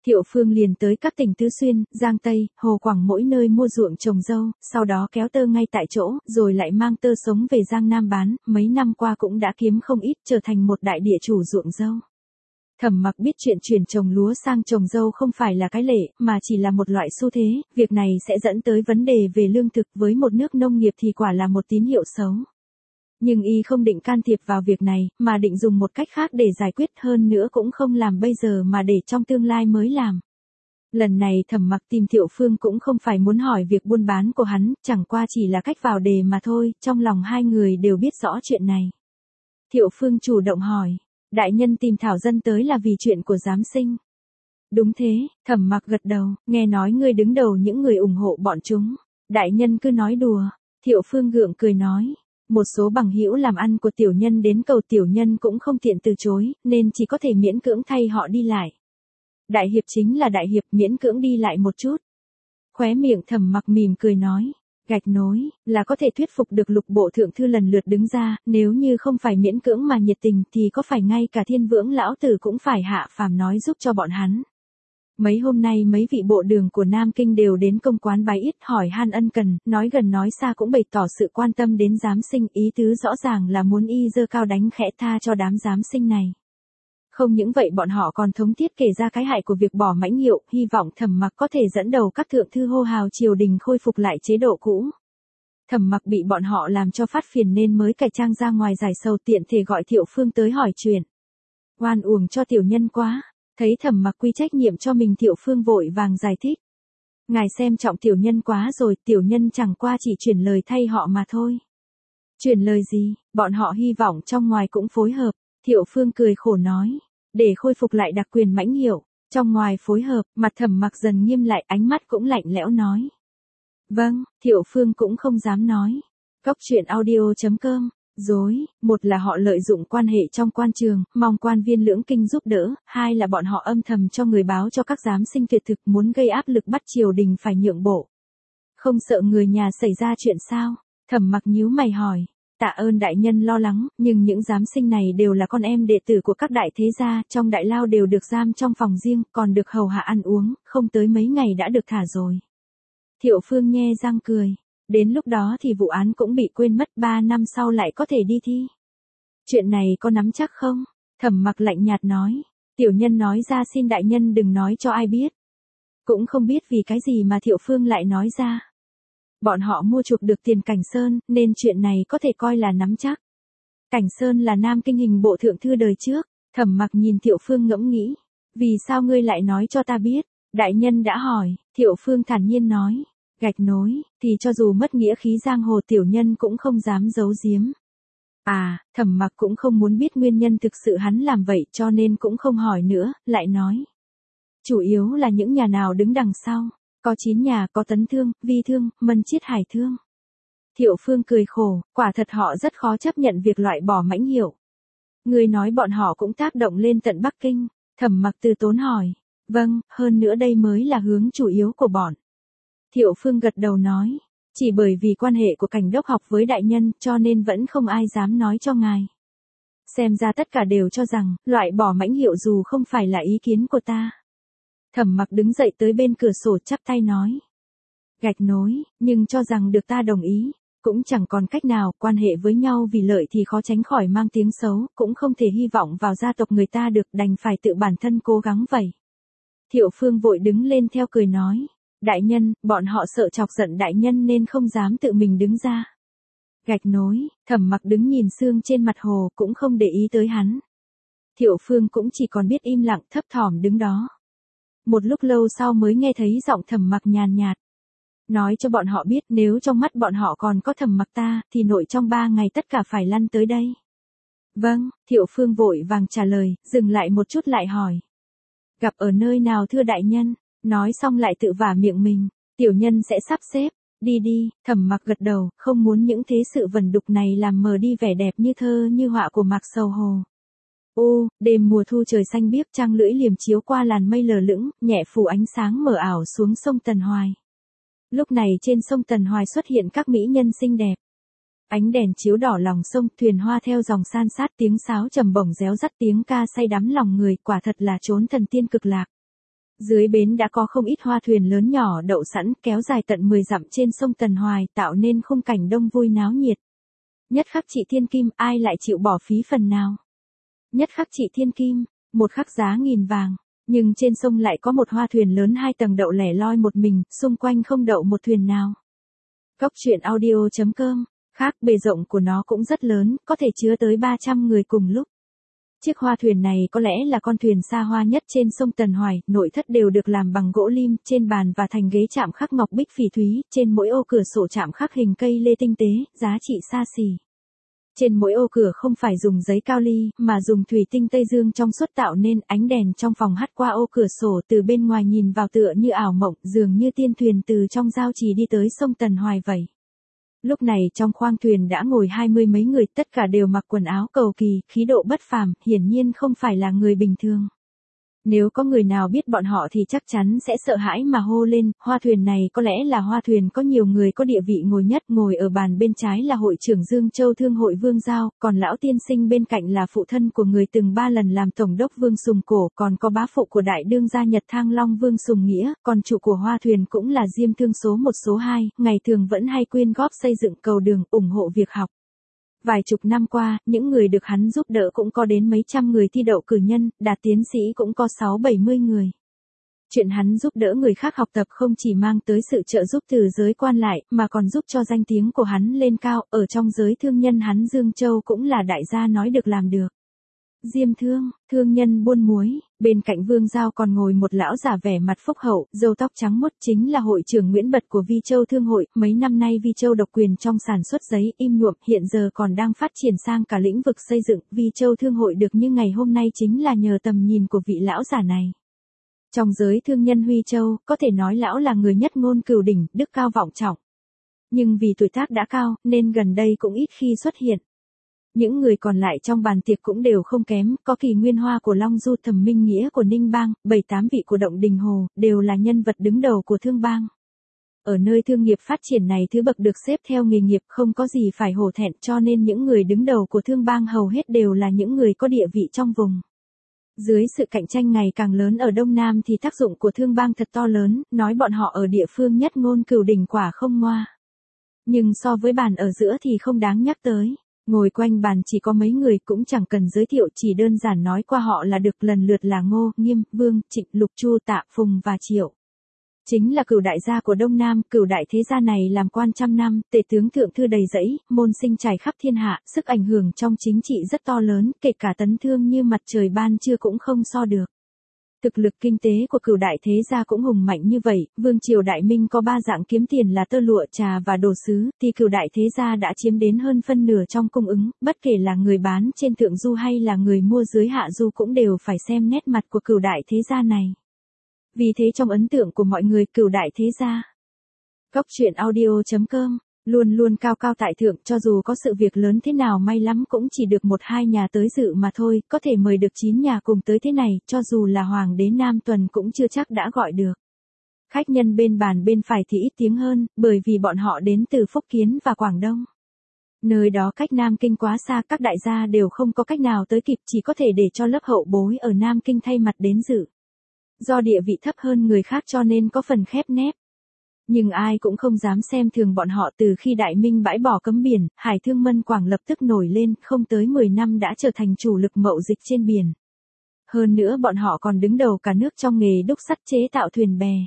Speaker 1: Thiệu Phương liền tới các tỉnh Tứ Xuyên, Giang Tây, Hồ Quảng mỗi nơi mua ruộng trồng dâu, sau đó kéo tơ ngay tại chỗ, rồi lại mang tơ sống về Giang Nam bán, mấy năm qua cũng đã kiếm không ít, trở thành một đại địa chủ ruộng dâu. Thẩm Mặc biết chuyện chuyển trồng lúa sang trồng dâu không phải là cái lệ, mà chỉ là một loại xu thế, việc này sẽ dẫn tới vấn đề về lương thực, với một nước nông nghiệp thì quả là một tín hiệu xấu. Nhưng y không định can thiệp vào việc này, mà định dùng một cách khác để giải quyết, hơn nữa cũng không làm bây giờ mà để trong tương lai mới làm. Lần này Thẩm Mặc tìm Thiệu Phương cũng không phải muốn hỏi việc buôn bán của hắn, chẳng qua chỉ là cách vào đề mà thôi, trong lòng hai người đều biết rõ chuyện này. Thiệu Phương chủ động hỏi, đại nhân tìm Thảo Dân tới là vì chuyện của giám sinh. Đúng thế, Thẩm Mặc gật đầu, nghe nói ngươi đứng đầu những người ủng hộ bọn chúng. Đại nhân cứ nói đùa. Thiệu Phương gượng cười nói, một số bằng hữu làm ăn của tiểu nhân đến cầu tiểu nhân cũng không tiện từ chối, nên chỉ có thể miễn cưỡng thay họ đi lại. Đại hiệp chính là đại hiệp, miễn cưỡng đi lại một chút. Khóe miệng Thẩm Mặc mỉm cười nói, gạch nối, là có thể thuyết phục được lục bộ thượng thư lần lượt đứng ra, nếu như không phải miễn cưỡng mà nhiệt tình thì có phải ngay cả Thiên Vưỡng lão tử cũng phải hạ phàm nói giúp cho bọn hắn. Mấy hôm nay mấy vị bộ đường của Nam Kinh đều đến công quán bái yết hỏi han ân cần, nói gần nói xa cũng bày tỏ sự quan tâm đến giám sinh, ý tứ rõ ràng là muốn y dơ cao đánh khẽ tha cho đám giám sinh này. Không những vậy bọn họ còn thống thiết kể ra cái hại của việc bỏ Mãnh Hiệu, hy vọng Thẩm Mặc có thể dẫn đầu các thượng thư hô hào triều đình khôi phục lại chế độ cũ. Thẩm Mặc bị bọn họ làm cho phát phiền nên mới cải trang ra ngoài giải sầu, tiện thể gọi Thiệu Phương tới hỏi chuyện. Oan uổng cho tiểu nhân quá. Thấy Thẩm Mặc quy trách nhiệm cho mình, Thiệu Phương vội vàng giải thích. Ngài xem trọng tiểu nhân quá rồi, tiểu nhân chẳng qua chỉ chuyển lời thay họ mà thôi. Chuyển lời gì, bọn họ hy vọng trong ngoài cũng phối hợp. Thiệu Phương cười khổ nói, để khôi phục lại đặc quyền Mãnh Hiệu, trong ngoài phối hợp, mặt Thẩm Mặc dần nghiêm lại, ánh mắt cũng lạnh lẽo nói. Vâng, Thiệu Phương cũng không dám nói. Cóc truyện audio chấm com. Dối, một là họ lợi dụng quan hệ trong quan trường, mong quan viên lưỡng kinh giúp đỡ, hai là bọn họ âm thầm cho người báo cho các giám sinh tuyệt thực, muốn gây áp lực bắt triều đình phải nhượng bộ. Không sợ người nhà xảy ra chuyện sao? Thẩm Mặc nhíu mày hỏi. Tạ ơn đại nhân lo lắng, nhưng những giám sinh này đều là con em đệ tử của các đại thế gia, trong đại lao đều được giam trong phòng riêng, còn được hầu hạ ăn uống, không tới mấy ngày đã được thả rồi. Thiệu Phương nhe răng cười. Đến lúc đó thì vụ án cũng bị quên mất, ba năm sau lại có thể đi thi. Chuyện này có nắm chắc không? Thẩm Mặc lạnh nhạt nói. Tiểu nhân nói ra xin đại nhân đừng nói cho ai biết. Cũng không biết vì cái gì mà Thiệu Phương lại nói ra. Bọn họ mua chuộc được tiền Cảnh Sơn, nên chuyện này có thể coi là nắm chắc. Cảnh Sơn là Nam Kinh hình bộ thượng thư đời trước. Thẩm Mặc nhìn Thiệu Phương ngẫm nghĩ. Vì sao ngươi lại nói cho ta biết? Đại nhân đã hỏi. Thiệu Phương thản nhiên nói. Gạch nối, thì cho dù mất nghĩa khí giang hồ tiểu nhân cũng không dám giấu giếm. À, Thẩm Mặc cũng không muốn biết nguyên nhân thực sự hắn làm vậy cho nên cũng không hỏi nữa, lại nói. Chủ yếu là những nhà nào đứng đằng sau, có chín nhà, có Tấn Thương, Vi Thương, Mân Chiết, Hải Thương. Thiệu Phương cười khổ, quả thật họ rất khó chấp nhận việc loại bỏ Mãnh Hiệu. Người nói bọn họ cũng tác động lên tận Bắc Kinh. Thẩm Mặc từ tốn hỏi. Vâng, hơn nữa đây mới là hướng chủ yếu của bọn. Thiệu Phương gật đầu nói, chỉ bởi vì quan hệ của Cảnh Đốc học với đại nhân cho nên vẫn không ai dám nói cho ngài. Xem ra tất cả đều cho rằng, loại bỏ Mãnh Hiệu dù không phải là ý kiến của ta. Thẩm Mặc đứng dậy tới bên cửa sổ chắp tay nói. Gạch nối, nhưng cho rằng được ta đồng ý, cũng chẳng còn cách nào, quan hệ với nhau vì lợi thì khó tránh khỏi mang tiếng xấu, cũng không thể hy vọng vào gia tộc người ta được, đành phải tự bản thân cố gắng vậy. Thiệu Phương vội đứng lên theo cười nói. Đại nhân, bọn họ sợ chọc giận đại nhân nên không dám tự mình đứng ra. Gạch nối, Thẩm Mặc đứng nhìn sương trên mặt hồ cũng không để ý tới hắn. Thiệu Phương cũng chỉ còn biết im lặng thấp thỏm đứng đó. Một lúc lâu sau mới nghe thấy giọng Thẩm Mặc nhàn nhạt. Nói cho bọn họ biết nếu trong mắt bọn họ còn có Thẩm Mặc ta thì nội trong ba ngày tất cả phải lăn tới đây. Vâng, Thiệu Phương vội vàng trả lời, dừng lại một chút lại hỏi. Gặp ở nơi nào thưa đại nhân? Nói xong lại tự vả miệng mình, tiểu nhân sẽ sắp xếp, đi đi. Thẩm Mặc gật đầu, không muốn những thế sự vẩn đục này làm mờ đi vẻ đẹp như thơ như họa của Mạc Sầu Hồ. Ô, đêm mùa thu trời xanh biếc, trăng lưỡi liềm chiếu qua làn mây lờ lững, nhẹ phủ ánh sáng mờ ảo xuống sông Tần Hoài. Lúc này trên sông Tần Hoài xuất hiện các mỹ nhân xinh đẹp. Ánh đèn chiếu đỏ lòng sông, thuyền hoa theo dòng san sát, tiếng sáo trầm bổng réo rắt, tiếng ca say đắm lòng người, quả thật là chốn thần tiên cực lạc. Dưới bến đã có không ít hoa thuyền lớn nhỏ đậu sẵn kéo dài tận mười dặm trên sông Tần Hoài tạo nên khung cảnh đông vui náo nhiệt. Nhất khắc trị thiên kim ai lại chịu bỏ phí phần nào. Nhất khắc trị thiên kim, một khắc giá nghìn vàng. Nhưng trên sông lại có một hoa thuyền lớn hai tầng đậu lẻ loi một mình, xung quanh không đậu một thuyền nào. Cốc truyện audio chấm com, khác bề rộng của nó cũng rất lớn, có thể chứa tới ba trăm người cùng lúc. Chiếc hoa thuyền này có lẽ là con thuyền xa hoa nhất trên sông Tần Hoài, nội thất đều được làm bằng gỗ lim, trên bàn và thành ghế chạm khắc ngọc bích phỉ thúy, trên mỗi ô cửa sổ chạm khắc hình cây lê tinh tế, giá trị xa xỉ. Trên mỗi ô cửa không phải dùng giấy cao ly, mà dùng thủy tinh Tây Dương trong suốt tạo nên ánh đèn trong phòng hắt qua ô cửa sổ từ bên ngoài nhìn vào tựa như ảo mộng, dường như tiên thuyền từ trong giao trì đi tới sông Tần Hoài vậy. Lúc này trong khoang thuyền đã ngồi hai mươi mấy người, tất cả đều mặc quần áo cầu kỳ, khí độ bất phàm, hiển nhiên không phải là người bình thường. Nếu có người nào biết bọn họ thì chắc chắn sẽ sợ hãi mà hô lên, hoa thuyền này có lẽ là hoa thuyền có nhiều người có địa vị ngồi nhất, ngồi ở bàn bên trái là hội trưởng Dương Châu Thương hội Vương Giao, còn lão tiên sinh bên cạnh là phụ thân của người từng ba lần làm tổng đốc Vương Sùng Cổ, còn có bá phụ của đại đương gia Nhật Thang Long Vương Sùng Nghĩa, còn chủ của hoa thuyền cũng là Diêm Thương số một số hai, ngày thường vẫn hay quyên góp xây dựng cầu đường, ủng hộ việc học. Vài chục năm qua, những người được hắn giúp đỡ cũng có đến mấy trăm người thi đậu cử nhân, đạt tiến sĩ cũng có sáu bảy mươi người. Chuyện hắn giúp đỡ người khác học tập không chỉ mang tới sự trợ giúp từ giới quan lại, mà còn giúp cho danh tiếng của hắn lên cao, ở trong giới thương nhân hắn Dương Châu cũng là đại gia nói được làm được. Diêm Thương, thương nhân buôn muối, bên cạnh Vương Giao còn ngồi một lão già vẻ mặt phúc hậu, râu tóc trắng muốt, chính là hội trưởng Nguyễn Bật của Vi Châu Thương hội, mấy năm nay Vi Châu độc quyền trong sản xuất giấy im nhuộm, hiện giờ còn đang phát triển sang cả lĩnh vực xây dựng, Vi Châu Thương hội được như ngày hôm nay chính là nhờ tầm nhìn của vị lão già này. Trong giới thương nhân Huy Châu, có thể nói lão là người nhất ngôn cửu đỉnh, đức cao vọng trọng. Nhưng vì tuổi tác đã cao, nên gần đây cũng ít khi xuất hiện. Những người còn lại trong bàn tiệc cũng đều không kém, có Kỳ Nguyên Hoa của Long Du, Thẩm Minh Nghĩa của Ninh Bang, bảy tám vị của Động Đình Hồ, đều là nhân vật đứng đầu của thương bang. Ở nơi thương nghiệp phát triển này thứ bậc được xếp theo nghề nghiệp không có gì phải hổ thẹn, cho nên những người đứng đầu của thương bang hầu hết đều là những người có địa vị trong vùng. Dưới sự cạnh tranh ngày càng lớn ở Đông Nam thì tác dụng của thương bang thật to lớn, nói bọn họ ở địa phương nhất ngôn cửu đỉnh quả không ngoa. Nhưng so với bàn ở giữa thì không đáng nhắc tới. Ngồi quanh bàn chỉ có mấy người cũng chẳng cần giới thiệu, chỉ đơn giản nói qua họ là được, lần lượt là Ngô, Nghiêm, Vương, Trịnh, Lục, Chu, Tạ, Phùng và Triệu. Chính là cửu đại gia của Đông Nam, cửu đại thế gia này làm quan trăm năm, tể tướng thượng thư đầy dẫy, môn sinh trải khắp thiên hạ, sức ảnh hưởng trong chính trị rất to lớn, kể cả tấn thương như mặt trời ban trưa cũng không so được. Thực lực kinh tế của cửu đại thế gia cũng hùng mạnh như vậy, vương triều Đại Minh có ba dạng kiếm tiền là tơ lụa, trà và đồ sứ, thì cửu đại thế gia đã chiếm đến hơn phân nửa trong cung ứng, bất kể là người bán trên thượng du hay là người mua dưới hạ du cũng đều phải xem nét mặt của cửu đại thế gia này. Vì thế trong ấn tượng của mọi người, cửu đại thế gia, cốc truyện audio chấm com, luôn luôn cao cao tại thượng, cho dù có sự việc lớn thế nào may lắm cũng chỉ được một hai nhà tới dự mà thôi, có thể mời được chín nhà cùng tới thế này, cho dù là hoàng đế Nam Tuần cũng chưa chắc đã gọi được. Khách nhân bên bàn bên phải thì ít tiếng hơn, bởi vì bọn họ đến từ Phúc Kiến và Quảng Đông. Nơi đó cách Nam Kinh quá xa, các đại gia đều không có cách nào tới kịp, chỉ có thể để cho lớp hậu bối ở Nam Kinh thay mặt đến dự. Do địa vị thấp hơn người khác cho nên có phần khép nép. Nhưng ai cũng không dám xem thường bọn họ, từ khi Đại Minh bãi bỏ cấm biển, hải thương Mân Quảng lập tức nổi lên, không tới mười năm đã trở thành chủ lực mậu dịch trên biển. Hơn nữa bọn họ còn đứng đầu cả nước trong nghề đúc sắt chế tạo thuyền bè.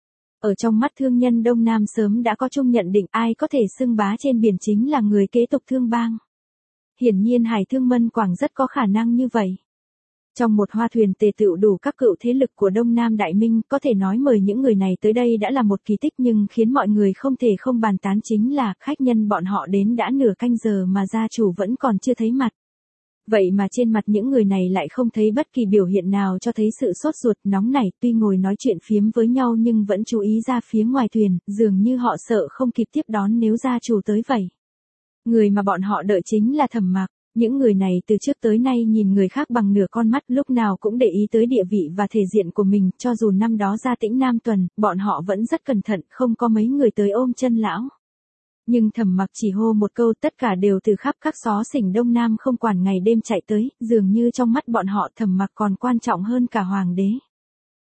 Speaker 1: Ở trong mắt thương nhân Đông Nam sớm đã có chung nhận định ai có thể xưng bá trên biển chính là người kế tục thương bang. Hiển nhiên hải thương Mân Quảng rất có khả năng như vậy. Trong một hoa thuyền tề tựu đủ các cựu thế lực của Đông Nam Đại Minh, có thể nói mời những người này tới đây đã là một kỳ tích, nhưng khiến mọi người không thể không bàn tán chính là khách nhân bọn họ đến đã nửa canh giờ mà gia chủ vẫn còn chưa thấy mặt. Vậy mà trên mặt những người này lại không thấy bất kỳ biểu hiện nào cho thấy sự sốt ruột nóng nảy, tuy ngồi nói chuyện phiếm với nhau nhưng vẫn chú ý ra phía ngoài thuyền, dường như họ sợ không kịp tiếp đón nếu gia chủ tới vậy. Người mà bọn họ đợi chính là Thẩm Mặc. Những người này từ trước tới nay nhìn người khác bằng nửa con mắt, lúc nào cũng để ý tới địa vị và thể diện của mình, cho dù năm đó ra Tĩnh Nam Tuần, bọn họ vẫn rất cẩn thận, không có mấy người tới ôm chân lão. Nhưng Thẩm Mặc chỉ hô một câu, tất cả đều từ khắp các xó xỉnh Đông Nam không quản ngày đêm chạy tới, dường như trong mắt bọn họ Thẩm Mặc còn quan trọng hơn cả hoàng đế.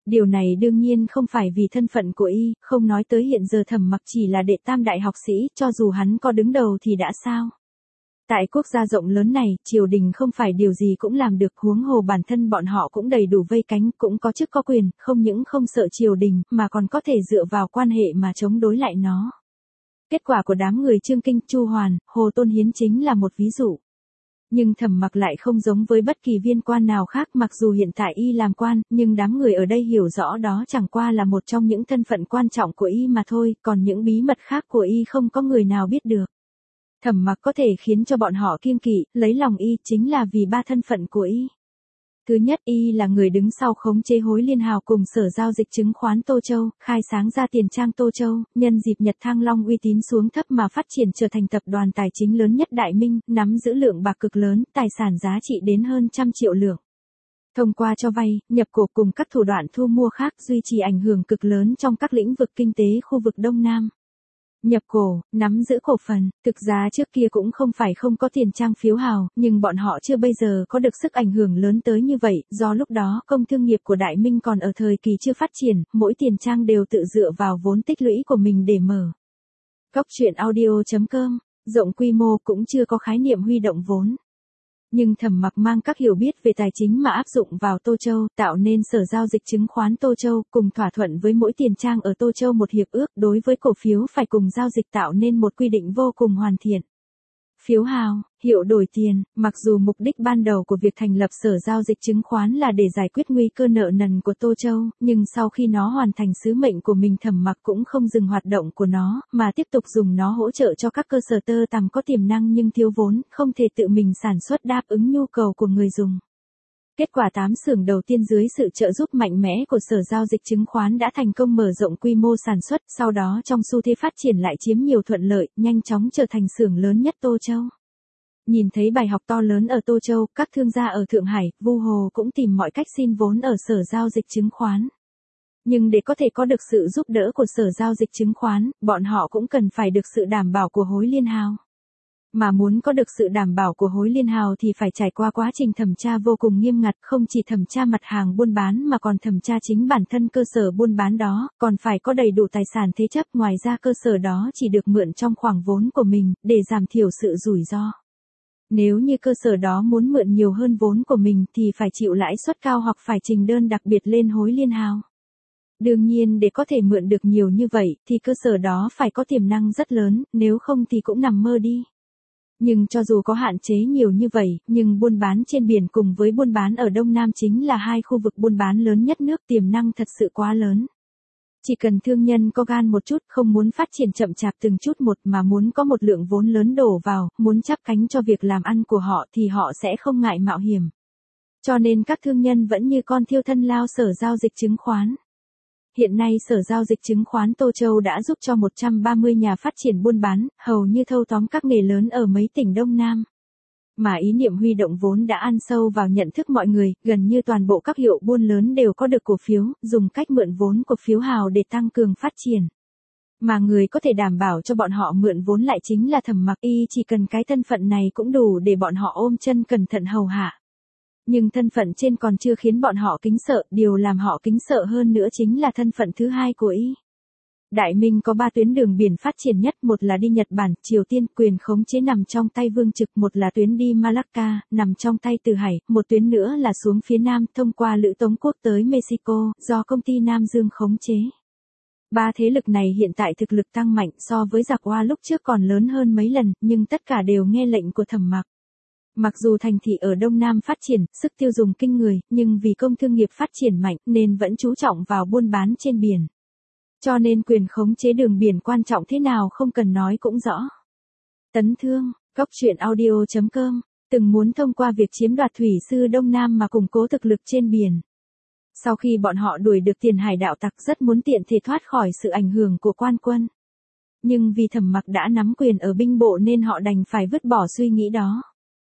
Speaker 1: Điều này đương nhiên không phải vì thân phận của y, không nói tới hiện giờ Thẩm Mặc chỉ là đệ tam đại học sĩ, cho dù hắn có đứng đầu thì đã sao. Tại quốc gia rộng lớn này, triều đình không phải điều gì cũng làm được, huống hồ bản thân bọn họ cũng đầy đủ vây cánh, cũng có chức có quyền, không những không sợ triều đình, mà còn có thể dựa vào quan hệ mà chống đối lại nó. Kết quả của đám người Trương Kinh, Chu Hoàn, Hồ Tôn Hiến chính là một ví dụ. Nhưng Thẩm Mặc lại không giống với bất kỳ viên quan nào khác, mặc dù hiện tại y làm quan, nhưng đám người ở đây hiểu rõ đó chẳng qua là một trong những thân phận quan trọng của y mà thôi, còn những bí mật khác của y không có người nào biết được. Thẩm Mặc có thể khiến cho bọn họ kiêng kỵ, lấy lòng y chính là vì ba thân phận của y. Thứ nhất, y là người đứng sau khống chế Hối Liên Hào cùng Sở Giao dịch Chứng khoán Tô Châu, khai sáng ra tiền trang Tô Châu, nhân dịp Nhật Thăng Long uy tín xuống thấp mà phát triển trở thành tập đoàn tài chính lớn nhất Đại Minh, nắm giữ lượng bạc cực lớn, tài sản giá trị đến hơn trăm triệu lượng. Thông qua cho vay, nhập cổ cùng các thủ đoạn thu mua khác duy trì ảnh hưởng cực lớn trong các lĩnh vực kinh tế khu vực Đông Nam. Nhập cổ, nắm giữ cổ phần, thực ra trước kia cũng không phải không có tiền trang phiếu hào, nhưng bọn họ chưa bây giờ có được sức ảnh hưởng lớn tới như vậy, do lúc đó công thương nghiệp của Đại Minh còn ở thời kỳ chưa phát triển, mỗi tiền trang đều tự dựa vào vốn tích lũy của mình để mở. Góc truyện audio chấm com, rộng quy mô cũng chưa có khái niệm huy động vốn. Nhưng Thẩm Mặc mang các hiểu biết về tài chính mà áp dụng vào Tô Châu, tạo nên Sở Giao dịch Chứng khoán Tô Châu, cùng thỏa thuận với mỗi tiền trang ở Tô Châu một hiệp ước đối với cổ phiếu phải cùng giao dịch, tạo nên một quy định vô cùng hoàn thiện. Phiếu hào, hiệu đổi tiền, mặc dù mục đích ban đầu của việc thành lập Sở Giao dịch Chứng khoán là để giải quyết nguy cơ nợ nần của Tô Châu, nhưng sau khi nó hoàn thành sứ mệnh của mình, Thẩm Mặc cũng không dừng hoạt động của nó, mà tiếp tục dùng nó hỗ trợ cho các cơ sở tơ tằm có tiềm năng nhưng thiếu vốn, không thể tự mình sản xuất đáp ứng nhu cầu của người dùng. Kết quả tám xưởng đầu tiên dưới sự trợ giúp mạnh mẽ của Sở Giao dịch Chứng khoán đã thành công mở rộng quy mô sản xuất, sau đó trong xu thế phát triển lại chiếm nhiều thuận lợi, nhanh chóng trở thành xưởng lớn nhất Tô Châu. Nhìn thấy bài học to lớn ở Tô Châu, các thương gia ở Thượng Hải, Vu Hồ cũng tìm mọi cách xin vốn ở Sở Giao dịch Chứng khoán. Nhưng để có thể có được sự giúp đỡ của Sở Giao dịch Chứng khoán, bọn họ cũng cần phải được sự đảm bảo của Hối Liên Hào. Mà muốn có được sự đảm bảo của Hối Liên Hào thì phải trải qua quá trình thẩm tra vô cùng nghiêm ngặt, không chỉ thẩm tra mặt hàng buôn bán mà còn thẩm tra chính bản thân cơ sở buôn bán đó, còn phải có đầy đủ tài sản thế chấp, ngoài ra cơ sở đó chỉ được mượn trong khoảng vốn của mình, để giảm thiểu sự rủi ro. Nếu như cơ sở đó muốn mượn nhiều hơn vốn của mình thì phải chịu lãi suất cao hoặc phải trình đơn đặc biệt lên Hối Liên Hào. Đương nhiên để có thể mượn được nhiều như vậy thì cơ sở đó phải có tiềm năng rất lớn, nếu không thì cũng nằm mơ đi. Nhưng cho dù có hạn chế nhiều như vậy, nhưng buôn bán trên biển cùng với buôn bán ở Đông Nam chính là hai khu vực buôn bán lớn nhất nước, tiềm năng thật sự quá lớn. Chỉ cần thương nhân có gan một chút, không muốn phát triển chậm chạp từng chút một mà muốn có một lượng vốn lớn đổ vào, muốn chắp cánh cho việc làm ăn của họ thì họ sẽ không ngại mạo hiểm. Cho nên các thương nhân vẫn như con thiêu thân lao Sở Giao dịch Chứng khoán. Hiện nay Sở Giao dịch Chứng khoán Tô Châu đã giúp cho một trăm ba mươi nhà phát triển buôn bán, hầu như thâu tóm các nghề lớn ở mấy tỉnh Đông Nam. Mà ý niệm huy động vốn đã ăn sâu vào nhận thức mọi người, gần như toàn bộ các hiệu buôn lớn đều có được cổ phiếu, dùng cách mượn vốn của phiếu hào để tăng cường phát triển. Mà người có thể đảm bảo cho bọn họ mượn vốn lại chính là Thẩm Mặc, y chỉ cần cái thân phận này cũng đủ để bọn họ ôm chân cẩn thận hầu hạ. Nhưng thân phận trên còn chưa khiến bọn họ kính sợ, điều làm họ kính sợ hơn nữa chính là thân phận thứ hai của y. Đại Minh có ba tuyến đường biển phát triển nhất, một là đi Nhật Bản, Triều Tiên, quyền khống chế nằm trong tay Vương Trực, một là tuyến đi Malacca, nằm trong tay Từ Hải, một tuyến nữa là xuống phía Nam, thông qua Lữ Tống Quốc tới Mexico, do công ty Nam Dương khống chế. Ba thế lực này hiện tại thực lực tăng mạnh, so với giặc Hoa lúc trước còn lớn hơn mấy lần, nhưng tất cả đều nghe lệnh của Thẩm Mặc. Mặc dù thành thị ở Đông Nam phát triển, sức tiêu dùng kinh người, nhưng vì công thương nghiệp phát triển mạnh nên vẫn chú trọng vào buôn bán trên biển. Cho nên quyền khống chế đường biển quan trọng thế nào không cần nói cũng rõ. Tấn Thương, góc truyện audio chấm com, từng muốn thông qua việc chiếm đoạt thủy sư Đông Nam mà củng cố thực lực trên biển. Sau khi bọn họ đuổi được Tiền Hải đạo tặc rất muốn tiện thể thoát khỏi sự ảnh hưởng của quan quân. Nhưng vì Thẩm Mặc đã nắm quyền ở binh bộ nên họ đành phải vứt bỏ suy nghĩ đó.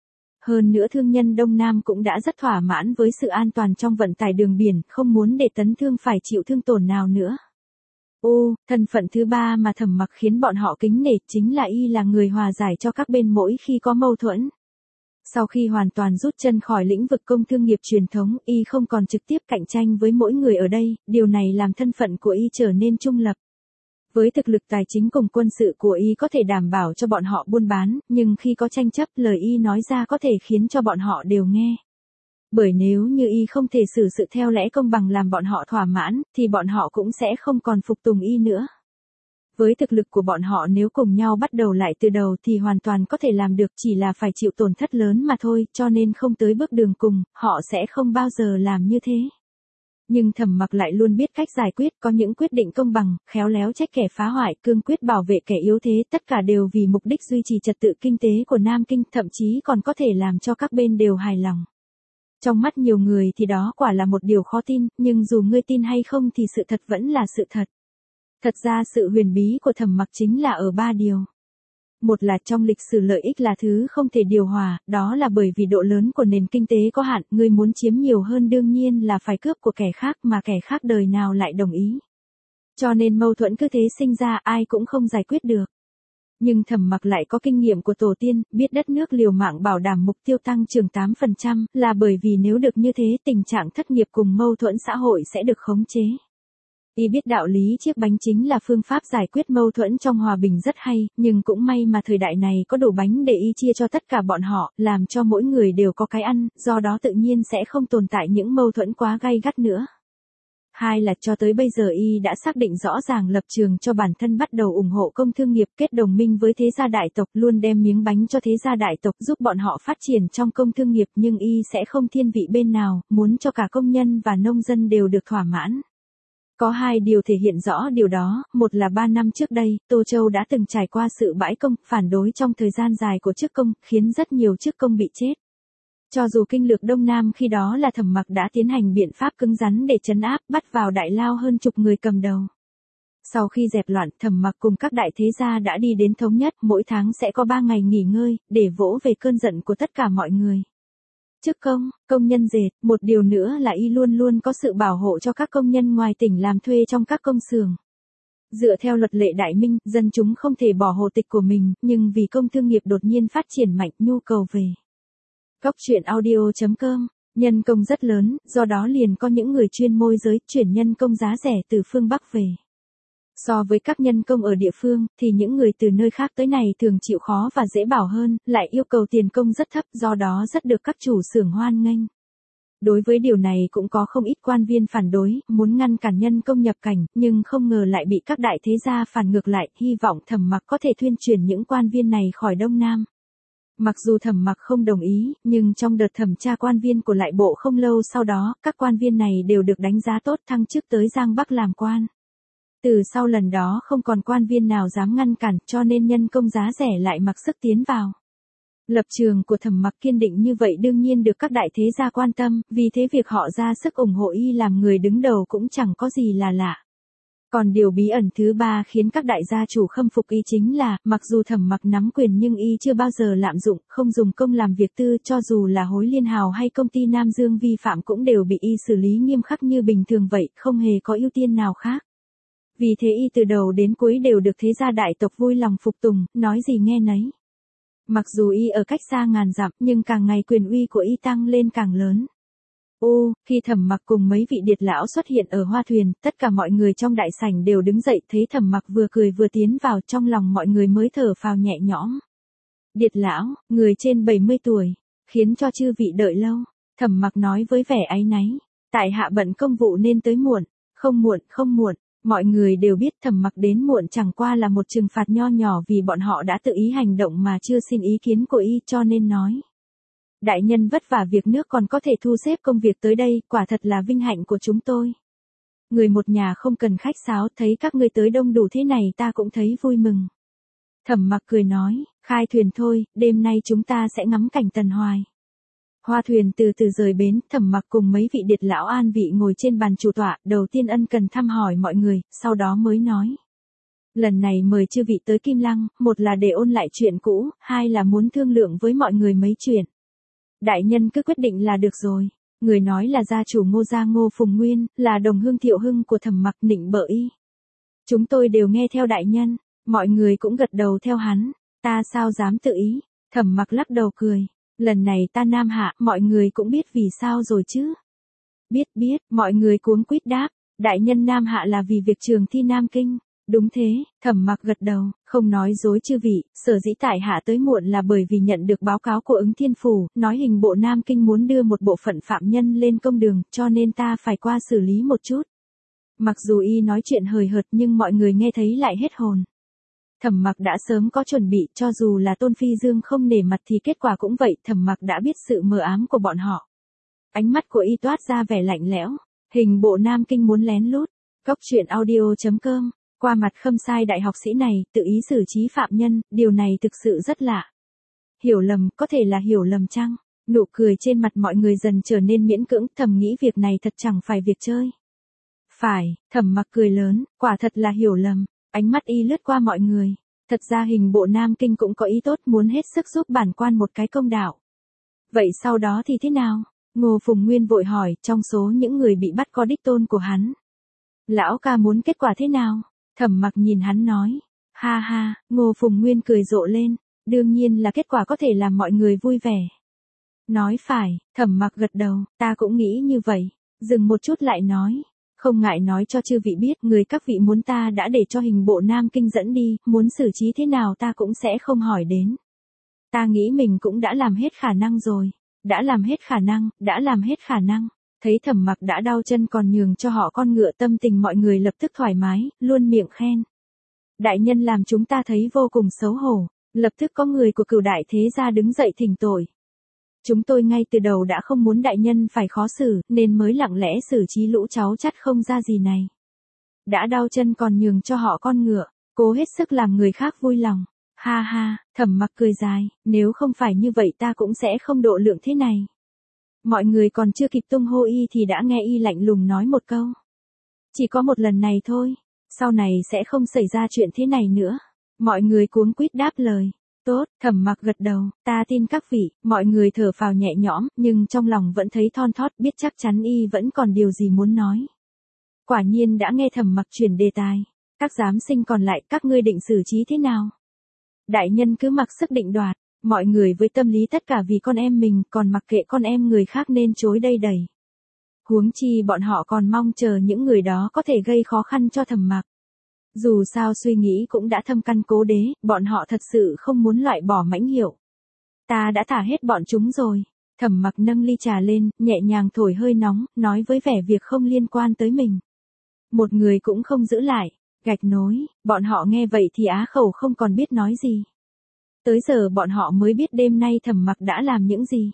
Speaker 1: Hơn nữa thương nhân Đông Nam cũng đã rất thỏa mãn với sự an toàn trong vận tải đường biển, không muốn để Tấn Thương phải chịu thương tổn nào nữa. Ô, thân phận thứ ba mà Thẩm Mặc khiến bọn họ kính nể chính là y là người hòa giải cho các bên mỗi khi có mâu thuẫn. Sau khi hoàn toàn rút chân khỏi lĩnh vực công thương nghiệp truyền thống, y không còn trực tiếp cạnh tranh với mỗi người ở đây, điều này làm thân phận của y trở nên trung lập. Với thực lực tài chính cùng quân sự của y có thể đảm bảo cho bọn họ buôn bán, nhưng khi có tranh chấp, lời y nói ra có thể khiến cho bọn họ đều nghe. Bởi nếu như y không thể xử sự theo lẽ công bằng làm bọn họ thỏa mãn, thì bọn họ cũng sẽ không còn phục tùng y nữa. Với thực lực của bọn họ nếu cùng nhau bắt đầu lại từ đầu thì hoàn toàn có thể làm được, chỉ là phải chịu tổn thất lớn mà thôi, cho nên không tới bước đường cùng, họ sẽ không bao giờ làm như thế. Nhưng Thẩm Mặc lại luôn biết cách giải quyết, có những quyết định công bằng, khéo léo trách kẻ phá hoại, cương quyết bảo vệ kẻ yếu thế, tất cả đều vì mục đích duy trì trật tự kinh tế của Nam Kinh, thậm chí còn có thể làm cho các bên đều hài lòng. Trong mắt nhiều người thì đó quả là một điều khó tin, nhưng dù ngươi tin hay không thì sự thật vẫn là sự thật. Thật ra sự huyền bí của Thẩm Mặc chính là ở ba điều. Một là trong lịch sử lợi ích là thứ không thể điều hòa, đó là bởi vì độ lớn của nền kinh tế có hạn, ngươi muốn chiếm nhiều hơn đương nhiên là phải cướp của kẻ khác mà kẻ khác đời nào lại đồng ý. Cho nên mâu thuẫn cứ thế sinh ra, ai cũng không giải quyết được. Nhưng Thẩm Mặc lại có kinh nghiệm của tổ tiên, biết đất nước liều mạng bảo đảm mục tiêu tăng trưởng tám phần trăm, là bởi vì nếu được như thế tình trạng thất nghiệp cùng mâu thuẫn xã hội sẽ được khống chế. Y biết đạo lý chiếc bánh chính là phương pháp giải quyết mâu thuẫn trong hòa bình rất hay, nhưng cũng may mà thời đại này có đủ bánh để y chia cho tất cả bọn họ, làm cho mỗi người đều có cái ăn, do đó tự nhiên sẽ không tồn tại những mâu thuẫn quá gay gắt nữa. Hai là cho tới bây giờ y đã xác định rõ ràng lập trường cho bản thân, bắt đầu ủng hộ công thương nghiệp, kết đồng minh với thế gia đại tộc, luôn đem miếng bánh cho thế gia đại tộc giúp bọn họ phát triển trong công thương nghiệp, nhưng y sẽ không thiên vị bên nào, muốn cho cả công nhân và nông dân đều được thỏa mãn. Có hai điều thể hiện rõ điều đó, một là ba năm trước đây, Tô Châu đã từng trải qua sự bãi công, phản đối trong thời gian dài của chức công, khiến rất nhiều chức công bị chết. Cho dù kinh lược Đông Nam khi đó là Thẩm Mặc đã tiến hành biện pháp cứng rắn để trấn áp, bắt vào đại lao hơn chục người cầm đầu. Sau khi dẹp loạn, Thẩm Mặc cùng các đại thế gia đã đi đến thống nhất, mỗi tháng sẽ có ba ngày nghỉ ngơi, để vỗ về cơn giận của tất cả mọi người. Chức công, công nhân dệt, một điều nữa là y luôn luôn có sự bảo hộ cho các công nhân ngoài tỉnh làm thuê trong các công xưởng. Dựa theo luật lệ Đại Minh, dân chúng không thể bỏ hồ tịch của mình, nhưng vì công thương nghiệp đột nhiên phát triển mạnh, nhu cầu về Góc truyện audio chấm com, nhân công rất lớn, do đó liền có những người chuyên môi giới chuyển nhân công giá rẻ từ phương Bắc về. So với các nhân công ở địa phương, thì những người từ nơi khác tới này thường chịu khó và dễ bảo hơn, lại yêu cầu tiền công rất thấp, do đó rất được các chủ xưởng hoan nghênh. Đối với điều này cũng có không ít quan viên phản đối, muốn ngăn cản nhân công nhập cảnh, nhưng không ngờ lại bị các đại thế gia phản ngược lại, hy vọng Thẩm Mặc có thể thuyên chuyển những quan viên này khỏi Đông Nam. Mặc dù Thẩm Mặc không đồng ý, nhưng trong đợt thẩm tra quan viên của lại bộ không lâu sau đó, các quan viên này đều được đánh giá tốt, thăng chức tới Giang Bắc làm quan. Từ sau lần đó không còn quan viên nào dám ngăn cản, cho nên nhân công giá rẻ lại mặc sức tiến vào. Lập trường của Thẩm Mặc kiên định như vậy đương nhiên được các đại thế gia quan tâm, vì thế việc họ ra sức ủng hộ y làm người đứng đầu cũng chẳng có gì là lạ. Còn điều bí ẩn thứ ba khiến các đại gia chủ khâm phục y chính là, mặc dù Thẩm Mặc nắm quyền nhưng y chưa bao giờ lạm dụng, không dùng công làm việc tư, cho dù là Hối Liên Hào hay công ty Nam Dương vi phạm cũng đều bị y xử lý nghiêm khắc như bình thường vậy, không hề có ưu tiên nào khác. Vì thế y từ đầu đến cuối đều được thế gia đại tộc vui lòng phục tùng, nói gì nghe nấy. Mặc dù y ở cách xa ngàn dặm, nhưng càng ngày quyền uy của y tăng lên càng lớn. Ô, khi Thẩm Mặc cùng mấy vị điệt lão xuất hiện ở hoa thuyền, tất cả mọi người trong đại sảnh đều đứng dậy, thấy Thẩm Mặc vừa cười vừa tiến vào, trong lòng mọi người mới thở phào nhẹ nhõm. Điệt lão, người trên bảy mươi tuổi, khiến cho chư vị đợi lâu. Thẩm Mặc nói với vẻ áy náy, tại hạ bận công vụ nên tới muộn. Không muộn, không muộn. Mọi người đều biết Thẩm Mặc đến muộn chẳng qua là một trừng phạt nho nhỏ vì bọn họ đã tự ý hành động mà chưa xin ý kiến của y, cho nên nói. Đại nhân vất vả việc nước còn có thể thu xếp công việc tới đây, quả thật là vinh hạnh của chúng tôi. Người một nhà không cần khách sáo, thấy các ngươi tới đông đủ thế này ta cũng thấy vui mừng. Thẩm Mặc cười nói, khai thuyền thôi, đêm nay chúng ta sẽ ngắm cảnh Tần Hoài. Hoa thuyền từ từ rời bến, Thẩm Mặc cùng mấy vị điệt lão an vị ngồi trên bàn chủ tọa, đầu tiên ân cần thăm hỏi mọi người, sau đó mới nói. Lần này mời chư vị tới Kim Lăng, một là để ôn lại chuyện cũ, hai là muốn thương lượng với mọi người mấy chuyện. Đại nhân cứ quyết định là được rồi. Người nói là gia chủ Ngô gia Ngô Phùng Nguyên, là đồng hương Thiệu Hưng của Thẩm Mặc, nịnh bợ y. Chúng tôi đều nghe theo đại nhân, mọi người cũng gật đầu theo hắn, ta sao dám tự ý. Thẩm Mặc lắc đầu cười. Lần này ta Nam Hạ, mọi người cũng biết vì sao rồi chứ. Biết biết, mọi người cuống quýt đáp, đại nhân Nam Hạ là vì việc trường thi Nam Kinh. Đúng thế, Thẩm Mặc gật đầu, không nói dối chư vị, sở dĩ tại hạ tới muộn là bởi vì nhận được báo cáo của ứng thiên phủ, nói hình bộ Nam Kinh muốn đưa một bộ phận phạm nhân lên công đường, cho nên ta phải qua xử lý một chút. Mặc dù y nói chuyện hời hợt nhưng mọi người nghe thấy lại hết hồn. Thẩm Mặc đã sớm có chuẩn bị, cho dù là Tôn Phi Dương không nể mặt thì kết quả cũng vậy, Thẩm Mặc đã biết sự mờ ám của bọn họ. Ánh mắt của y toát ra vẻ lạnh lẽo, hình bộ Nam Kinh muốn lén lút. Cốc truyện audio chấm com, qua mặt Khâm Sai đại học sĩ này, tự ý xử trí phạm nhân, điều này thực sự rất lạ. Hiểu lầm, có thể là hiểu lầm chăng? Nụ cười trên mặt mọi người dần trở nên miễn cưỡng, thầm nghĩ việc này thật chẳng phải việc chơi. Phải, Thẩm Mặc cười lớn, quả thật là hiểu lầm. Ánh mắt y lướt qua mọi người. Thật ra hình bộ Nam Kinh cũng có ý tốt, muốn hết sức giúp bản quan một cái công đạo. Vậy sau đó thì thế nào? Ngô Phùng Nguyên vội hỏi, trong số những người bị bắt có đích tôn của hắn. Lão ca muốn kết quả thế nào? Thẩm Mặc nhìn hắn nói. Ha ha, Ngô Phùng Nguyên cười rộ lên. Đương nhiên là kết quả có thể làm mọi người vui vẻ. Nói phải, Thẩm Mặc gật đầu, ta cũng nghĩ như vậy. Dừng một chút lại nói. Không ngại nói cho chư vị biết, người các vị muốn ta đã để cho hình bộ Nam Kinh dẫn đi, muốn xử trí thế nào ta cũng sẽ không hỏi đến. Ta nghĩ mình cũng đã làm hết khả năng rồi. Đã làm hết khả năng, đã làm hết khả năng. Thấy Thẩm Mặc đã đau chân còn nhường cho họ con ngựa, tâm tình mọi người lập tức thoải mái, luôn miệng khen. Đại nhân làm chúng ta thấy vô cùng xấu hổ. Lập tức có người của Cửu đại thế gia đứng dậy thỉnh tội. Chúng tôi ngay từ đầu đã không muốn đại nhân phải khó xử, nên mới lặng lẽ xử trí lũ cháu chắt không ra gì này. Đã đau chân còn nhường cho họ con ngựa, cố hết sức làm người khác vui lòng. Ha ha, Thẩm Mặc cười dài, nếu không phải như vậy ta cũng sẽ không độ lượng thế này. Mọi người còn chưa kịp tung hô y thì đã nghe y lạnh lùng nói một câu. Chỉ có một lần này thôi, sau này sẽ không xảy ra chuyện thế này nữa. Mọi người cuống quýt đáp lời. Tốt, Thẩm Mặc gật đầu, ta tin các vị. Mọi người thở phào nhẹ nhõm, nhưng trong lòng vẫn thấy thon thót, biết chắc chắn y vẫn còn điều gì muốn nói. Quả nhiên đã nghe Thẩm Mặc chuyển đề tài. Các giám sinh còn lại, các ngươi định xử trí thế nào? Đại nhân cứ mặc sức định đoạt. Mọi người với tâm lý tất cả vì con em mình, còn mặc kệ con em người khác nên chối đây đẩy. Huống chi bọn họ còn mong chờ những người đó có thể gây khó khăn cho Thẩm Mặc. Dù sao suy nghĩ cũng đã thâm căn cố đế, bọn họ thật sự không muốn loại bỏ Mãnh Hiệu. Ta đã thả hết bọn chúng rồi. Thẩm Mặc nâng ly trà lên, nhẹ nhàng thổi hơi nóng, nói với vẻ việc không liên quan tới mình. Một người cũng không giữ lại. Gạch nối, bọn họ nghe vậy thì á khẩu không còn biết nói gì. Tới giờ bọn họ mới biết đêm nay Thẩm Mặc đã làm những gì.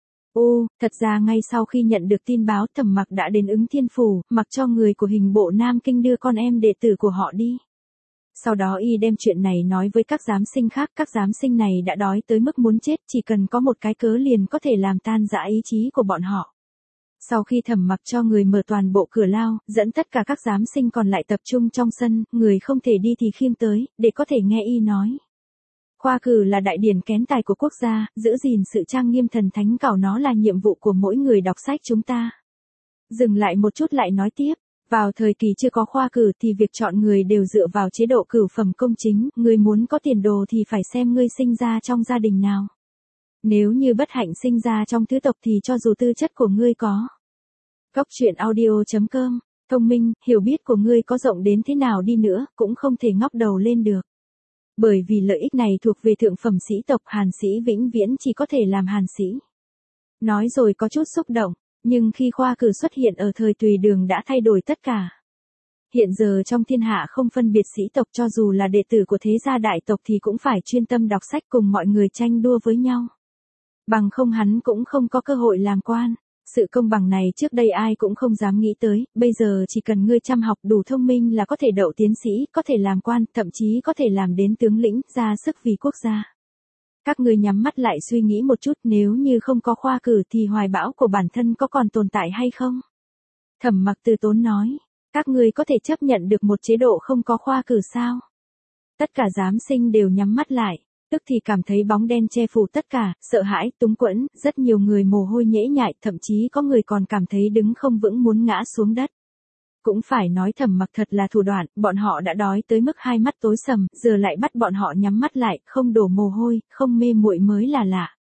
Speaker 1: Ô, thật ra ngay sau khi nhận được tin báo, Thẩm Mặc đã đến ứng thiên phủ, mặc cho người của hình bộ Nam Kinh đưa con em đệ tử của họ đi. Sau đó y đem chuyện này nói với các giám sinh khác, các giám sinh này đã đói tới mức muốn chết, chỉ cần có một cái cớ liền có thể làm tan rã ý chí của bọn họ. Sau khi Thẩm Mặc cho người mở toàn bộ cửa lao, dẫn tất cả các giám sinh còn lại tập trung trong sân, người không thể đi thì khiêng tới, để có thể nghe y nói. Khoa cử là đại điển kén tài của quốc gia, giữ gìn sự trang nghiêm thần thánh cảo nó là nhiệm vụ của mỗi người đọc sách chúng ta. Dừng lại một chút lại nói tiếp, vào thời kỳ chưa có khoa cử thì việc chọn người đều dựa vào chế độ cửu phẩm công chính, người muốn có tiền đồ thì phải xem ngươi sinh ra trong gia đình nào. Nếu như bất hạnh sinh ra trong tứ tộc thì cho dù tư chất của ngươi có. Cốc truyện audio chấm com, thông minh, hiểu biết của ngươi có rộng đến thế nào đi nữa, cũng không thể ngóc đầu lên được. Bởi vì lợi ích này thuộc về thượng phẩm sĩ tộc, Hàn sĩ vĩnh viễn chỉ có thể làm Hàn sĩ. Nói rồi có chút xúc động, nhưng khi khoa cử xuất hiện ở thời Tùy Đường đã thay đổi tất cả. Hiện giờ trong thiên hạ không phân biệt sĩ tộc, cho dù là đệ tử của thế gia đại tộc thì cũng phải chuyên tâm đọc sách cùng mọi người tranh đua với nhau. Bằng không hắn cũng không có cơ hội làm quan. Sự công bằng này trước đây ai cũng không dám nghĩ tới, bây giờ chỉ cần ngươi chăm học đủ thông minh là có thể đậu tiến sĩ, có thể làm quan, thậm chí có thể làm đến tướng lĩnh, ra sức vì quốc gia. Các ngươi nhắm mắt lại suy nghĩ một chút, nếu như không có khoa cử thì hoài bão của bản thân có còn tồn tại hay không? Thẩm Mặc từ tốn nói, các ngươi có thể chấp nhận được một chế độ không có khoa cử sao? Tất cả giám sinh đều nhắm mắt lại. Tức thì cảm thấy bóng đen che phủ tất cả, sợ hãi, túng quẫn, rất nhiều người mồ hôi nhễ nhại, thậm chí có người còn cảm thấy đứng không vững muốn ngã xuống đất. Cũng phải nói Thẩm Mặc thật là thủ đoạn, bọn họ đã đói tới mức hai mắt tối sầm, giờ lại bắt bọn họ nhắm mắt lại, không đổ mồ hôi, không mê muội mới là lạ.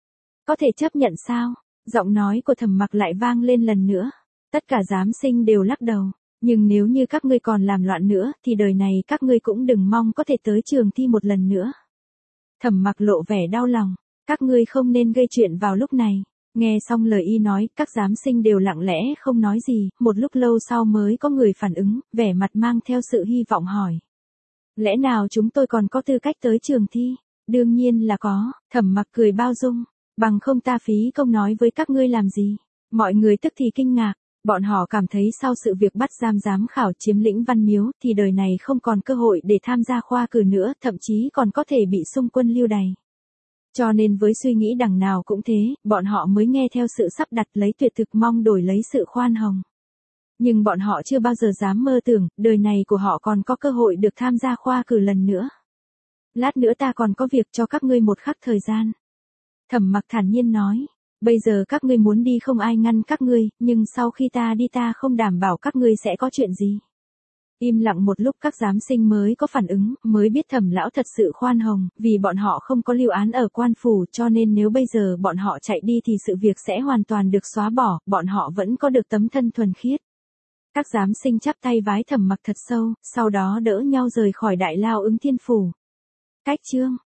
Speaker 1: Có thể chấp nhận sao? Giọng nói của Thẩm Mặc lại vang lên lần nữa. Tất cả giám sinh đều lắc đầu. Nhưng nếu như các ngươi còn làm loạn nữa, thì đời này các ngươi cũng đừng mong có thể tới trường thi một lần nữa. Thẩm Mặc lộ vẻ đau lòng. Các ngươi không nên gây chuyện vào lúc này. Nghe xong lời y nói, các giám sinh đều lặng lẽ không nói gì, một lúc lâu sau mới có người phản ứng, vẻ mặt mang theo sự hy vọng hỏi. Lẽ nào chúng tôi còn có tư cách tới trường thi? Đương nhiên là có, Thẩm Mặc cười bao dung. Bằng không ta phí công nói với các ngươi làm gì? Mọi người tức thì kinh ngạc. Bọn họ cảm thấy sau sự việc bắt giam giám khảo chiếm lĩnh Văn Miếu thì đời này không còn cơ hội để tham gia khoa cử nữa, thậm chí còn có thể bị xung quân lưu đày. Cho nên với suy nghĩ đằng nào cũng thế, bọn họ mới nghe theo sự sắp đặt lấy tuyệt thực mong đổi lấy sự khoan hồng. Nhưng bọn họ chưa bao giờ dám mơ tưởng, đời này của họ còn có cơ hội được tham gia khoa cử lần nữa. Lát nữa ta còn có việc cho các ngươi một khắc thời gian. Thẩm Mặc thản nhiên nói. Bây giờ các ngươi muốn đi không ai ngăn các ngươi, nhưng sau khi ta đi ta không đảm bảo các ngươi sẽ có chuyện gì. Im lặng một lúc các giám sinh mới có phản ứng, mới biết Thẩm lão thật sự khoan hồng, vì bọn họ không có lưu án ở quan phủ cho nên nếu bây giờ bọn họ chạy đi thì sự việc sẽ hoàn toàn được xóa bỏ, bọn họ vẫn có được tấm thân thuần khiết. Các giám sinh chắp tay vái Thẩm Mặc thật sâu, sau đó đỡ nhau rời khỏi đại lao Ứng Thiên Phủ. Cách chương